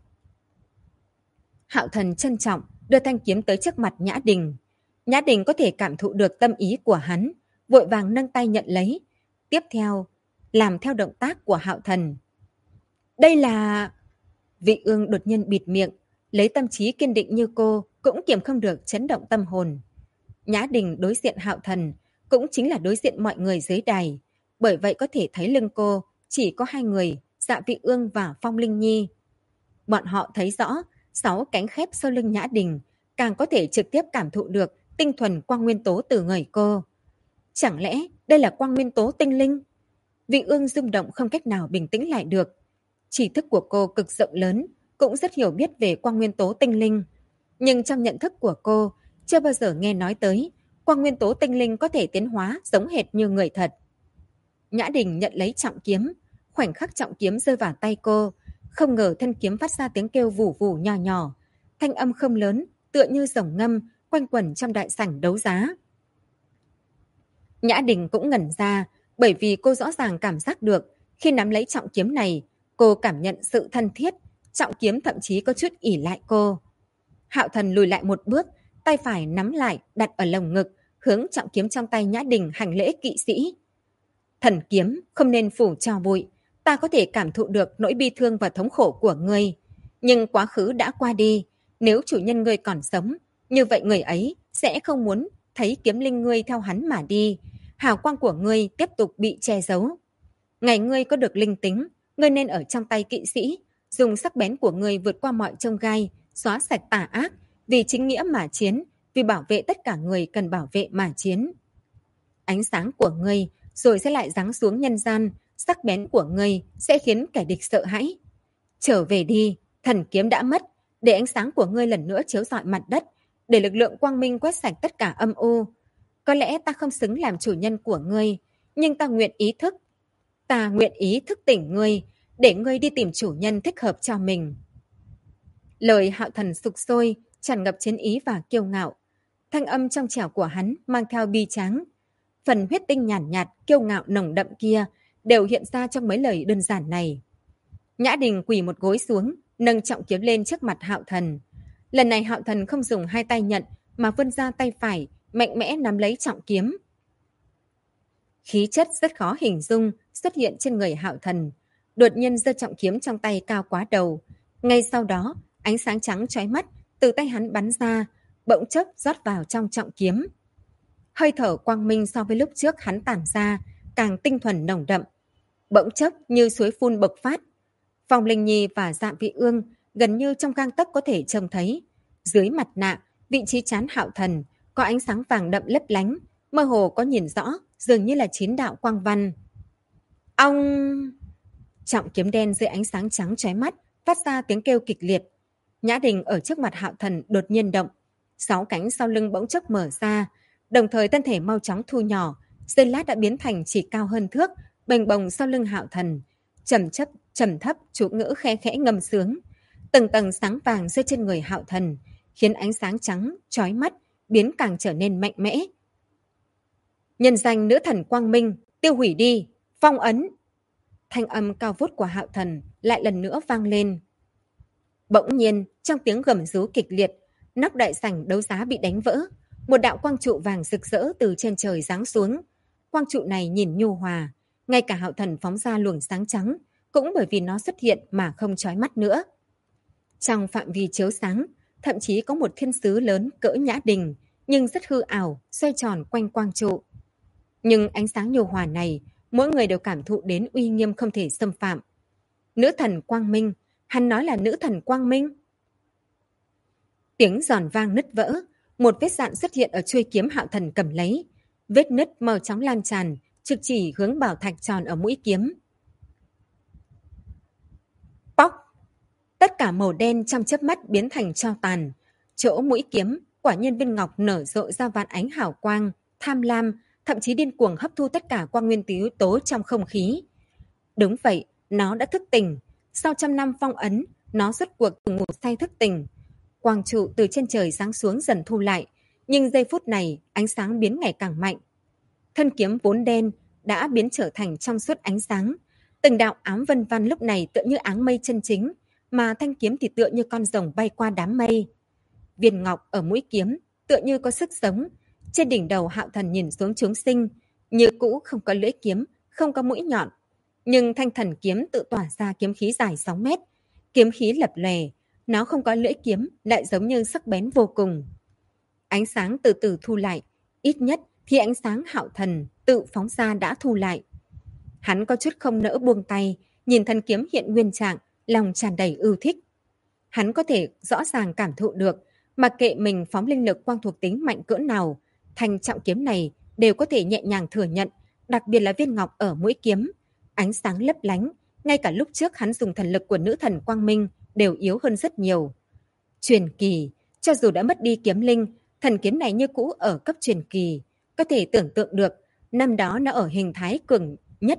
[SPEAKER 1] Hạo Thần trân trọng đưa thanh kiếm tới trước mặt Nhã Đình. Nhã Đình có thể cảm thụ được tâm ý của hắn, vội vàng nâng tay nhận lấy. Tiếp theo, làm theo động tác của Hạo Thần. Đây là... Vị Ương đột nhiên bịt miệng, lấy tâm trí kiên định như cô cũng kiềm không được chấn động tâm hồn. Nhã Đình đối diện Hạo Thần, cũng chính là đối diện mọi người dưới đài. Bởi vậy có thể thấy lưng cô chỉ có 2 người, Dạ Vị Ương và Phong Linh Nhi. Bọn họ thấy rõ 6 cánh khép sau lưng Nhã Đình, càng có thể trực tiếp cảm thụ được tinh thuần quang nguyên tố từ người cô. Chẳng lẽ đây là quang nguyên tố tinh linh? Vị Ương rung động không cách nào bình tĩnh lại được. Tri thức của cô cực rộng lớn, cũng rất hiểu biết về quang nguyên tố tinh linh. Nhưng trong nhận thức của cô, chưa bao giờ nghe nói tới quang nguyên tố tinh linh có thể tiến hóa giống hệt như người thật. Nhã Đình nhận lấy trọng kiếm, khoảnh khắc trọng kiếm rơi vào tay cô, không ngờ thân kiếm phát ra tiếng kêu vù vù nhỏ nhỏ, thanh âm không lớn, tựa như rồng ngâm quanh quẩn trong đại sảnh đấu giá. Nhã Đình cũng ngẩn ra, bởi vì cô rõ ràng cảm giác được khi nắm lấy trọng kiếm này, cô cảm nhận sự thân thiết, trọng kiếm thậm chí có chút ỉ lại cô. Hạo Thần lùi lại một bước, tay phải nắm lại đặt ở lồng ngực, hướng trọng kiếm trong tay Nhã Đình hành lễ kỵ sĩ. Thần kiếm không nên phủ tro bụi, ta có thể cảm thụ được nỗi bi thương và thống khổ của ngươi. Nhưng quá khứ đã qua đi, nếu chủ nhân ngươi còn sống, như vậy người ấy sẽ không muốn thấy kiếm linh ngươi theo hắn mà đi. Hào quang của ngươi tiếp tục bị che giấu. Ngày ngươi có được linh tính, ngươi nên ở trong tay kỵ sĩ, dùng sắc bén của ngươi vượt qua mọi chông gai, xóa sạch tà ác, vì chính nghĩa mà chiến, vì bảo vệ tất cả người cần bảo vệ mà chiến. Ánh sáng của ngươi rồi sẽ lại giáng xuống nhân gian, sắc bén của ngươi sẽ khiến kẻ địch sợ hãi. Trở về đi, thần kiếm đã mất, để ánh sáng của ngươi lần nữa chiếu rọi mặt đất, để lực lượng quang minh quét sạch tất cả âm u. Có lẽ ta không xứng làm chủ nhân của ngươi, nhưng ta nguyện ý thức tỉnh ngươi, để ngươi đi tìm chủ nhân thích hợp cho mình. Lời Hạo Thần sục sôi, tràn ngập chiến ý và kiêu ngạo. Thanh âm trong trẻo của hắn mang theo bi tráng. Phần huyết tinh nhàn nhạt, kiêu ngạo nồng đậm kia đều hiện ra trong mấy lời đơn giản này. Nhã Đình quỳ một gối xuống, nâng trọng kiếm lên trước mặt Hạo Thần. Lần này Hạo Thần không dùng hai tay nhận, mà vươn ra tay phải, mạnh mẽ nắm lấy trọng kiếm. Khí chất rất khó hình dung xuất hiện trên người Hạo Thần. Đột nhiên giơ trọng kiếm trong tay cao quá đầu. Ngay sau đó, ánh sáng trắng chói mắt từ tay hắn bắn ra, bỗng chốc rót vào trong trọng kiếm. Hơi thở quang minh so với lúc trước hắn tản ra, càng tinh thuần nồng đậm. Bỗng chốc như suối phun bộc phát. Phong Linh Nhi và Dạ Vị Ương gần như trong gang tấc có thể trông thấy. Dưới mặt nạ, vị trí trán Hạo Thần có ánh sáng vàng đậm lấp lánh, mơ hồ có nhìn rõ, dường như là 9 đạo quang văn. Ong! Trọng kiếm đen dưới ánh sáng trắng chói mắt, phát ra tiếng kêu kịch liệt. Nhã Đình ở trước mặt Hạo Thần đột nhiên động, 6 cánh sau lưng bỗng chốc mở ra, đồng thời thân thể mau chóng thu nhỏ, giây lát đã biến thành chỉ cao hơn thước, bềnh bồng sau lưng Hạo Thần. Trầm thấp chú ngữ khe khẽ ngâm sướng. Từng tầng sáng vàng rơi trên người Hạo Thần, khiến ánh sáng trắng chói mắt biến càng trở nên mạnh mẽ. Nhân danh nữ thần quang minh, tiêu hủy đi, phong ấn. Thanh âm cao vút của Hạo Thần lại lần nữa vang lên. Bỗng nhiên, trong tiếng gầm rú kịch liệt, nóc đại sảnh đấu giá bị đánh vỡ. Một đạo quang trụ vàng rực rỡ từ trên trời giáng xuống. Quang trụ này nhìn nhu hòa, ngay cả Hạo Thần phóng ra luồng sáng trắng, cũng bởi vì nó xuất hiện mà không chói mắt nữa. Trong phạm vi chiếu sáng, thậm chí có một thiên sứ lớn cỡ Nhã Đình, nhưng rất hư ảo, xoay tròn quanh quang trụ. Nhưng ánh sáng nhu hòa này, mỗi người đều cảm thụ đến uy nghiêm không thể xâm phạm. Nữ thần quang minh, hắn nói là nữ thần quang minh. Tiếng giòn vang nứt vỡ, một vết dạn xuất hiện ở chuôi kiếm Hạo Thần cầm lấy. Vết nứt màu chóng lan tràn, trực chỉ hướng bảo thạch tròn ở mũi kiếm. Póc! Tất cả màu đen trong chớp mắt biến thành tro tàn. Chỗ mũi kiếm, quả nhiên viên ngọc nở rộ ra vạn ánh hào quang, tham lam, thậm chí điên cuồng hấp thu tất cả quang nguyên yếu tố trong không khí. Đúng vậy, nó đã thức tỉnh. Sau 100 năm phong ấn, nó rốt cuộc từ ngủ say thức tỉnh. Quang trụ từ trên trời giáng xuống dần thu lại, nhưng giây phút này ánh sáng biến ngày càng mạnh. Thân kiếm vốn đen đã biến trở thành trong suốt ánh sáng. Từng đạo ám vân văn lúc này tựa như áng mây chân chính, mà thanh kiếm thì tựa như con rồng bay qua đám mây. Viên ngọc ở mũi kiếm tựa như có sức sống. Trên đỉnh đầu Hạo Thần nhìn xuống chúng sinh, như cũ không có lưỡi kiếm, không có mũi nhọn. Nhưng thanh thần kiếm tự tỏa ra kiếm khí dài 6 mét. Kiếm khí lập lòe, nó không có lưỡi kiếm, lại giống như sắc bén vô cùng. Ánh sáng từ từ thu lại, ít nhất thì ánh sáng Hạo Thần tự phóng ra đã thu lại. Hắn có chút không nỡ buông tay, nhìn thân kiếm hiện nguyên trạng, lòng tràn đầy ưu thích. Hắn có thể rõ ràng cảm thụ được, mặc kệ mình phóng linh lực quang thuộc tính mạnh cỡ nào, thanh trọng kiếm này đều có thể nhẹ nhàng thừa nhận, đặc biệt là viên ngọc ở mũi kiếm. Ánh sáng lấp lánh, ngay cả lúc trước hắn dùng thần lực của nữ thần quang minh đều yếu hơn rất nhiều. Truyền kỳ, cho dù đã mất đi kiếm linh, thần kiếm này như cũ ở cấp truyền kỳ. Có thể tưởng tượng được, năm đó nó ở hình thái cường nhất.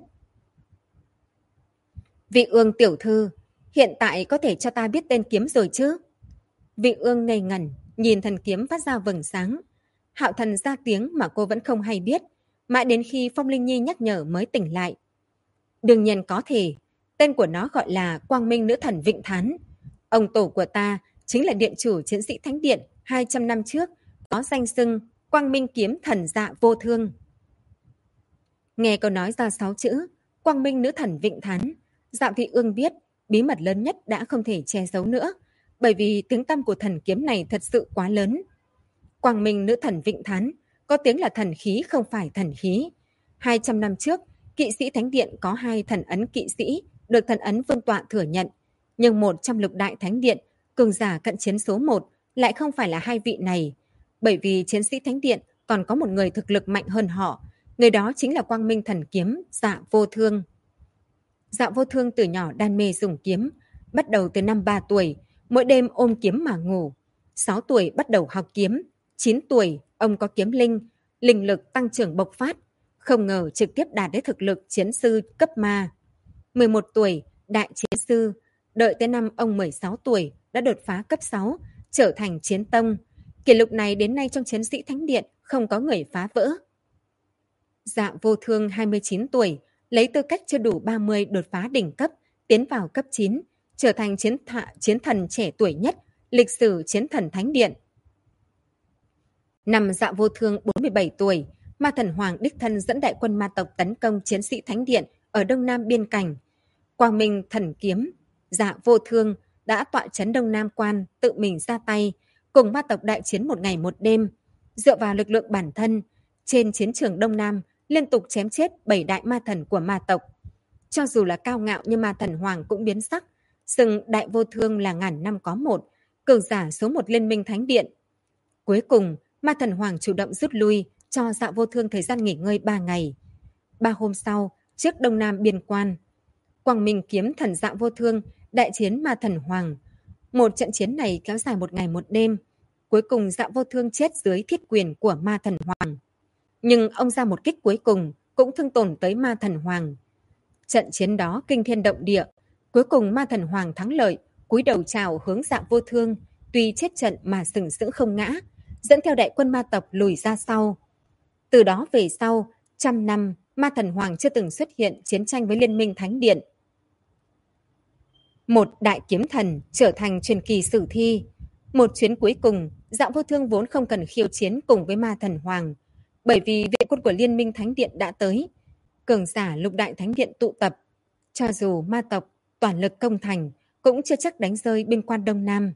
[SPEAKER 1] Vị Ương tiểu thư, hiện tại có thể cho ta biết tên kiếm rồi chứ? Vị Ương ngây ngẩn, nhìn thần kiếm phát ra vầng sáng. Hạo Thần ra tiếng mà cô vẫn không hay biết, mãi đến khi Phong Linh Nhi nhắc nhở mới tỉnh lại. Đương nhiên có thể, tên của nó gọi là Quang Minh Nữ Thần Vịnh Thán. Ông tổ của ta chính là điện chủ chiến sĩ Thánh Điện 200 năm trước, có danh xưng Quang Minh Kiếm Thần Dạ Vô Thương. Nghe câu nói ra 6 chữ, Quang Minh Nữ Thần Vịnh Thán, Dạ Vị Ương biết bí mật lớn nhất đã không thể che giấu nữa, bởi vì tiếng tăm của thần kiếm này thật sự quá lớn. Quang Minh Nữ Thần Vịnh Thán có tiếng là thần khí không phải thần khí. 200 năm trước, kỵ sĩ Thánh Điện có 2 thần ấn kỵ sĩ được thần ấn vương tọa thừa nhận, nhưng một trong lục đại Thánh Điện, cường giả cận chiến số 1 lại không phải là 2 vị này. bởi vì chiến sĩ Thánh Điện còn có một người thực lực mạnh hơn họ, người đó chính là Quang Minh Thần Kiếm Dạ Vô Thương. Dạ Vô Thương từ nhỏ đam mê dùng kiếm, bắt đầu từ năm 3 tuổi, mỗi đêm ôm kiếm mà ngủ. 6 tuổi bắt đầu học kiếm, 9 tuổi ông có kiếm linh lực tăng trưởng bộc phát, không ngờ trực tiếp đạt đến thực lực chiến sư cấp ma. 11 tuổi, đại chiến sư, đợi tới năm ông 16 tuổi đã đột phá cấp 6, trở thành chiến tông. Kỷ lục này đến nay trong chiến sĩ Thánh Điện không có người phá vỡ. Dạ Vô Thương 29 tuổi, lấy tư cách chưa đủ 30 đột phá đỉnh cấp, tiến vào cấp 9, trở thành chiến thần trẻ tuổi nhất, lịch sử chiến thần Thánh Điện. Năm Dạ Vô Thương 47 tuổi, Ma Thần Hoàng đích thân dẫn đại quân ma tộc tấn công chiến sĩ Thánh Điện ở đông nam biên cảnh. Quang Minh Thần Kiếm, Dạ Vô Thương đã tọa trấn Đông Nam Quan, tự mình ra tay, cùng ma tộc đại chiến một ngày một đêm. Dựa vào lực lượng bản thân, trên chiến trường Đông Nam liên tục chém chết 7 đại ma thần của ma tộc. Cho dù là cao ngạo như Ma Thần Hoàng cũng biến sắc, xưng Đại Vô Thương là ngàn năm có một, cường giả số 1 Liên minh Thánh Điện. Cuối cùng, Ma Thần Hoàng chủ động rút lui, cho Dạ Vô Thương thời gian nghỉ ngơi 3 ngày. 3 hôm sau, trước Đông Nam biên quan, Quang Minh Kiếm Thần Dạ Vô Thương đại chiến Ma Thần Hoàng. Một trận chiến này kéo dài một ngày một đêm. Cuối cùng Dạ Vô Thương chết dưới thiết quyền của Ma Thần Hoàng. Nhưng ông ra một kích cuối cùng cũng thương tổn tới Ma Thần Hoàng. Trận chiến đó kinh thiên động địa. Cuối cùng Ma Thần Hoàng thắng lợi, cúi đầu chào hướng Dạ Vô Thương, tuy chết trận mà sừng sững không ngã, dẫn theo đại quân ma tộc lùi ra sau. Từ đó về sau, 100 năm, Ma Thần Hoàng chưa từng xuất hiện chiến tranh với Liên minh Thánh Điện. Một đại kiếm thần trở thành truyền kỳ sử thi. Một chuyến cuối cùng, Dạ Vô Thương vốn không cần khiêu chiến cùng với Ma Thần Hoàng, bởi vì viện quân của Liên minh Thánh Điện đã tới. Cường giả lục đại Thánh Điện tụ tập. Cho dù ma tộc toàn lực công thành, cũng chưa chắc đánh rơi biên quan Đông Nam.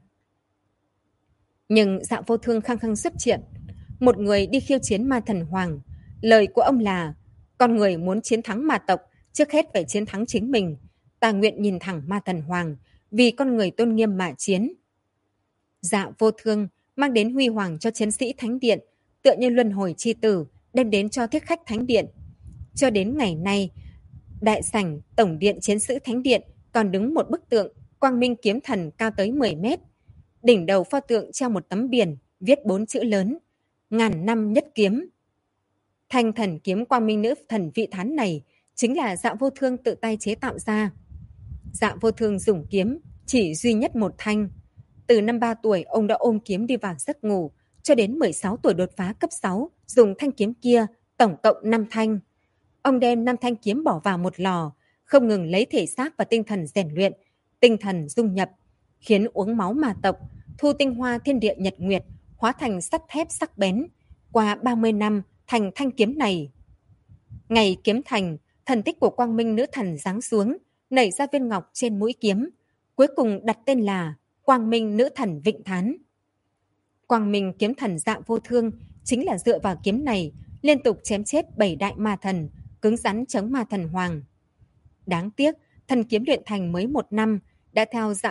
[SPEAKER 1] Nhưng Dạ Vô Thương khăng khăng xuất hiện. Một người đi khiêu chiến Ma Thần Hoàng. Lời của ông là, con người muốn chiến thắng ma tộc, trước hết phải chiến thắng chính mình. Ta nguyện nhìn thẳng Ma Thần Hoàng, vì con người tôn nghiêm mà chiến. Dạ Vô Thương mang đến huy hoàng cho chiến sĩ Thánh Điện, tựa như luân hồi chi tử, đem đến cho thích khách Thánh Điện. Cho đến ngày nay, đại sảnh tổng điện chiến sĩ Thánh Điện còn đứng một bức tượng Quang Minh Kiếm Thần cao tới 10 mét. Đỉnh đầu pho tượng treo một tấm biển, viết 4 chữ lớn, ngàn năm nhất kiếm. Thanh thần kiếm Quang Minh nữ thần vị thán này chính là Dạ Vô Thương tự tay chế tạo ra. Dạ Vô Thương dùng kiếm chỉ duy nhất một thanh. Từ năm 3 tuổi ông đã ôm kiếm đi vào giấc ngủ, cho đến 16 tuổi đột phá cấp 6, dùng thanh kiếm kia tổng cộng 5 thanh. Ông đem 5 thanh kiếm bỏ vào một lò, không ngừng lấy thể xác và tinh thần rèn luyện, tinh thần dung nhập, khiến uống máu ma tộc, thu tinh hoa thiên địa nhật nguyệt, hóa thành sắt thép sắc bén. Qua 30 năm thành thanh kiếm này. Ngày kiếm thành, thần tích của Quang Minh nữ thần giáng xuống, nảy ra viên ngọc trên mũi kiếm, cuối cùng đặt tên là Quang Minh nữ thần Vịnh Thán. Quang Minh kiếm thần Dạ Vô Thương chính là dựa vào kiếm này liên tục chém chết 7 đại ma thần, cứng rắn chống Ma Thần Hoàng. Đáng tiếc, thần kiếm luyện thành mới 1 năm đã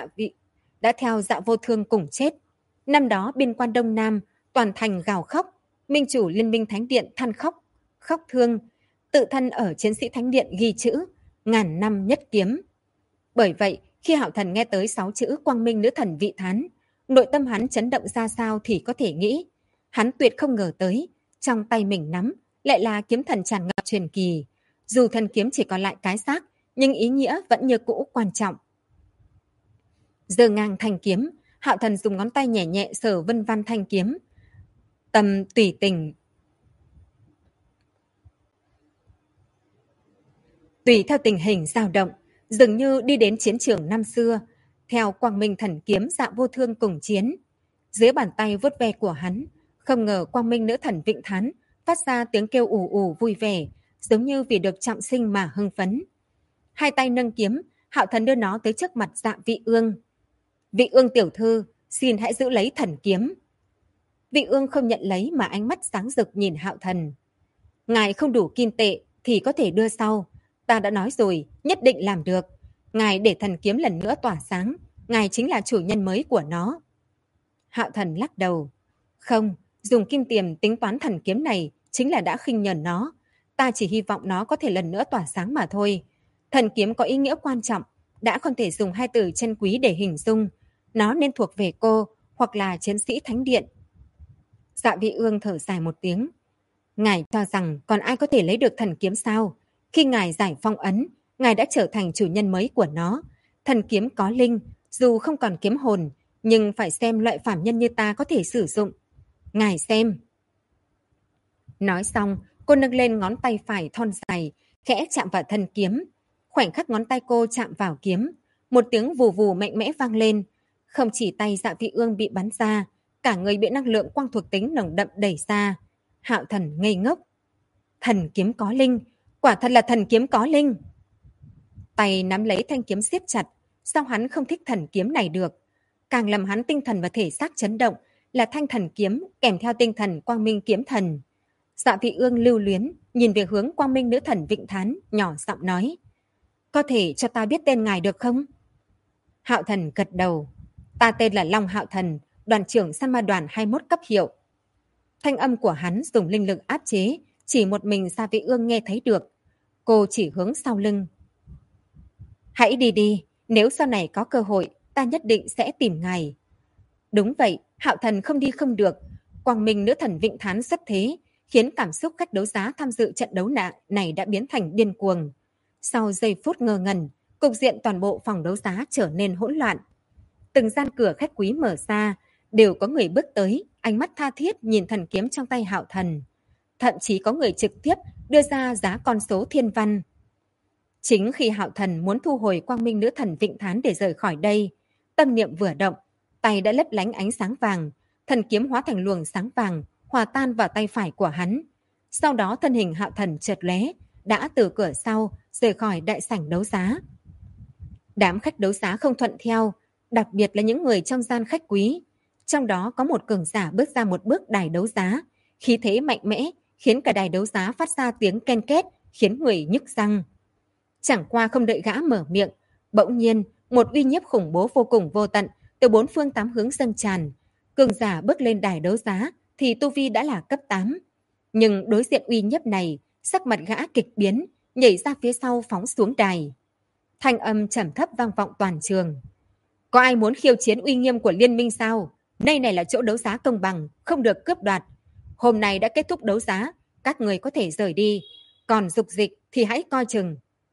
[SPEAKER 1] theo Dạ Vô Thương cùng chết. Năm đó biên quan Đông Nam toàn thành gào khóc, minh chủ Liên minh Thánh Điện than khóc thương, tự thân ở chiến sĩ Thánh Điện ghi chữ ngàn năm nhất kiếm. Bởi vậy, khi Hạo Thần nghe tới 6 chữ Quang Minh nữ thần vị thán, nội tâm hắn chấn động ra sao thì có thể nghĩ. Hắn tuyệt không ngờ tới, trong tay mình nắm lại là kiếm thần tràn ngập truyền kỳ. Dù thần kiếm chỉ còn lại cái xác, nhưng ý nghĩa vẫn như cũ quan trọng. Giơ ngang thanh kiếm, Hạo Thần dùng ngón tay nhẹ nhẹ sờ vân văn thanh kiếm. Tâm tùy tình, tùy theo tình hình dao động, dường như đi đến chiến trường năm xưa, theo Quang Minh thần kiếm Dạ Vô Thương cùng chiến. Dưới bàn tay vuốt ve của hắn, không ngờ Quang Minh nữ thần Vịnh Thán phát ra tiếng kêu ù ù vui vẻ, giống như vì được trọng sinh mà hưng phấn. Hai tay nâng kiếm, Hạo Thần đưa nó tới trước mặt Dạ Vị Ương. Vị Ương tiểu thư, xin hãy giữ lấy thần kiếm. Vị Ương không nhận lấy mà ánh mắt sáng rực nhìn Hạo Thần. Ngài không đủ kim tệ thì có thể đưa sau. Ta đã nói rồi, nhất định làm được. Ngài để thần kiếm lần nữa tỏa sáng. Ngài chính là chủ nhân mới của nó. Hạo Thần lắc đầu. Không, Dùng kim tiềm tính toán thần kiếm này chính là đã khinh nhờn nó. Ta chỉ hy vọng nó có thể lần nữa tỏa sáng mà thôi. Thần kiếm có ý nghĩa quan trọng, đã không thể dùng hai từ chân quý để hình dung. Nó nên thuộc về cô hoặc là chiến sĩ thánh điện. Dạ Vị Ương thở dài một tiếng. Ngài cho rằng còn ai có thể lấy được thần kiếm sao? Khi ngài giải phong ấn, ngài đã trở thành chủ nhân mới của nó. Thần kiếm có linh, dù không còn kiếm hồn, nhưng phải xem loại phàm nhân như ta có thể sử dụng. Ngài xem. Nói xong, cô nâng lên ngón tay phải thon dài, khẽ chạm vào thân kiếm. Khoảnh khắc ngón tay cô chạm vào kiếm, một tiếng vù vù mạnh mẽ vang lên. Không chỉ tay Dạ Vị Ương bị bắn ra, cả người bị năng lượng quang thuộc tính nồng đậm đẩy ra. Hạo Thần ngây ngốc. Thần kiếm có linh, quả thật là thần kiếm có linh. Tay nắm lấy thanh kiếm siết chặt, sao hắn không thích thần kiếm này được? Càng làm hắn tinh thần và thể xác chấn động là thanh thần kiếm kèm theo tinh thần quang minh kiếm thần. Dạ Vị Ương lưu luyến, nhìn về hướng quang minh nữ thần Vịnh Thán, nhỏ giọng nói. Có thể cho ta biết tên ngài được không? Hạo Thần gật đầu. Ta tên là Long Hạo Thần, đoàn trưởng Sa Ma đoàn 21 cấp hiệu. Thanh âm của hắn dùng linh lực áp chế, chỉ một mình Dạ Vị Ương nghe thấy được. Cô chỉ hướng sau lưng. Hãy đi đi, nếu sau này có cơ hội, ta nhất định sẽ tìm ngài. Đúng vậy, Hạo Thần không đi không được. Quang minh nữ thần Vịnh Thán xuất thế, khiến cảm xúc khách đấu giá tham dự trận đấu này đã biến thành điên cuồng. Sau giây phút ngơ ngẩn, cục diện toàn bộ phòng đấu giá trở nên hỗn loạn. Từng gian cửa khách quý mở ra, đều có người bước tới, ánh mắt tha thiết nhìn thần kiếm trong tay Hạo Thần. Thậm chí có người trực tiếp đưa ra giá con số thiên văn. Chính khi Hạo Thần muốn thu hồi quang minh nữ thần Vịnh Thán để rời khỏi đây, tâm niệm vừa động, tay đã lấp lánh ánh sáng vàng, thần kiếm hóa thành luồng sáng vàng, hòa tan vào tay phải của hắn. Sau đó thân hình Hạo Thần chợt lóe, đã từ cửa sau rời khỏi đại sảnh đấu giá. Đám khách đấu giá không thuận theo, đặc biệt là những người trong gian khách quý. Trong đó có một cường giả bước ra một bước đài đấu giá, khí thế mạnh mẽ, khiến cả đài đấu giá phát ra tiếng ken két, khiến người nhức răng. Chẳng qua không đợi gã mở miệng, bỗng nhiên một uy nhiếp khủng bố vô cùng vô tận từ bốn phương tám hướng dâng tràn. Cường giả bước lên đài đấu giá thì tu vi đã là cấp 8. Nhưng đối diện uy nhiếp này, sắc mặt gã kịch biến, nhảy ra phía sau phóng xuống đài. Thanh âm trầm thấp vang vọng toàn trường. Có ai muốn khiêu chiến uy nghiêm của liên minh sao? Nơi này là chỗ đấu giá công bằng, không được cướp đoạt. Hôm nay đã kết thúc đấu giá, các người có thể rời đi. Còn dục dịch thì hãy coi chừng.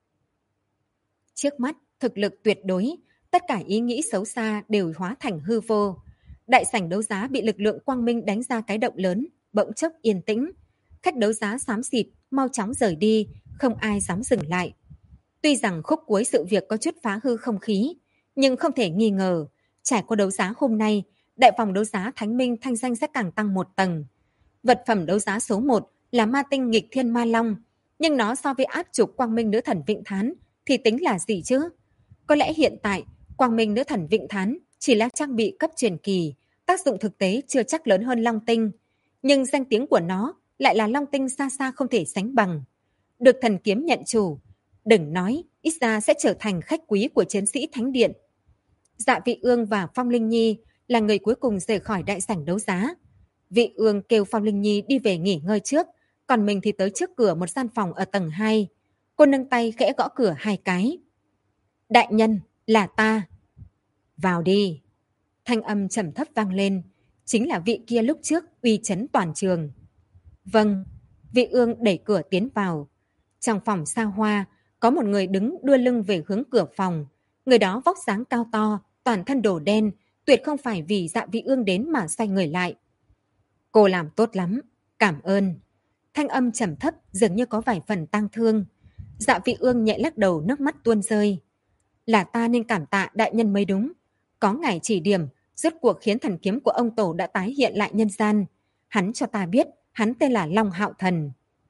[SPEAKER 1] Trước mắt, thực lực tuyệt đối, tất cả ý nghĩ xấu xa đều hóa thành hư vô. Đại sảnh đấu giá bị lực lượng quang minh đánh ra cái động lớn, bỗng chốc yên tĩnh. Khách đấu giá xám xịt, mau chóng rời đi, không ai dám dừng lại. Tuy rằng khúc cuối sự việc có chút phá hư không khí, nhưng không thể nghi ngờ, trải qua đấu giá hôm nay, đại phòng đấu giá Thánh Minh thanh danh sẽ càng tăng một tầng. Vật phẩm đấu giá số 1 là ma tinh nghịch thiên ma long, nhưng nó so với áp trục quang minh nữ thần Vịnh Thán thì tính là gì chứ? Có lẽ hiện tại, quang minh nữ thần Vịnh Thán chỉ là trang bị cấp truyền kỳ, tác dụng thực tế chưa chắc lớn hơn Long Tinh. Nhưng danh tiếng của nó lại là Long Tinh xa xa không thể sánh bằng. Được thần kiếm nhận chủ, đừng nói, ít ra sẽ trở thành khách quý của chiến sĩ Thánh Điện. Dạ Vị Ương và Phong Linh Nhi là người cuối cùng rời khỏi đại sảnh đấu giá. Vị Ương kêu Phong Linh Nhi đi về nghỉ ngơi trước, còn mình thì tới trước cửa một gian phòng ở tầng 2. Cô nâng tay khẽ gõ cửa 2 cái. Đại nhân, là ta. Vào đi. Thanh âm trầm thấp vang lên, chính là vị kia lúc trước uy chấn toàn trường. Vâng, Vị Ương đẩy cửa tiến vào. Trong phòng xa hoa, có một người đứng đưa lưng về hướng cửa phòng. Người đó vóc dáng cao to, toàn thân đồ đen, tuyệt không phải vì Dạ Vị Ương đến mà xoay người lại. Cô làm tốt lắm, cảm ơn. Thanh âm trầm thấp dường như có vài phần tang thương. Dạ Vị Ương nhẹ lắc đầu, nước mắt tuôn rơi. Là ta nên cảm tạ đại nhân mới đúng. Có ngài chỉ điểm, rốt cuộc khiến thần kiếm của ông tổ đã tái hiện lại nhân gian. Hắn cho ta biết, hắn tên là Long Hạo Thần.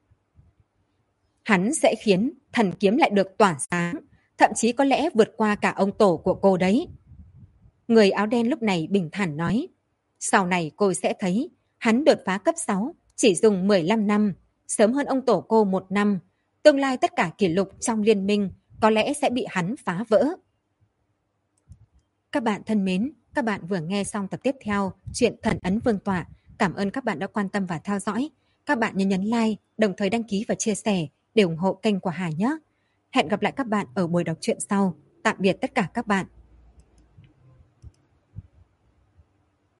[SPEAKER 1] Hắn sẽ khiến thần kiếm lại được tỏa sáng, thậm chí có lẽ vượt qua cả ông tổ của cô đấy. Người áo đen lúc này bình thản nói. Sau này cô sẽ thấy, hắn đột phá cấp 6, chỉ dùng 15 năm, sớm hơn ông tổ cô 1 năm. Tương lai tất cả kỷ lục trong liên minh có lẽ sẽ bị hắn phá vỡ. Các bạn thân mến, các bạn vừa nghe xong tập tiếp theo chuyện Thần Ấn Vương Tọa. Cảm ơn các bạn đã quan tâm và theo dõi. Các bạn nhớ nhấn like, đồng thời đăng ký và chia sẻ để ủng hộ kênh của Hà nhé. Hẹn gặp lại các bạn ở buổi đọc truyện sau. Tạm biệt tất cả các bạn.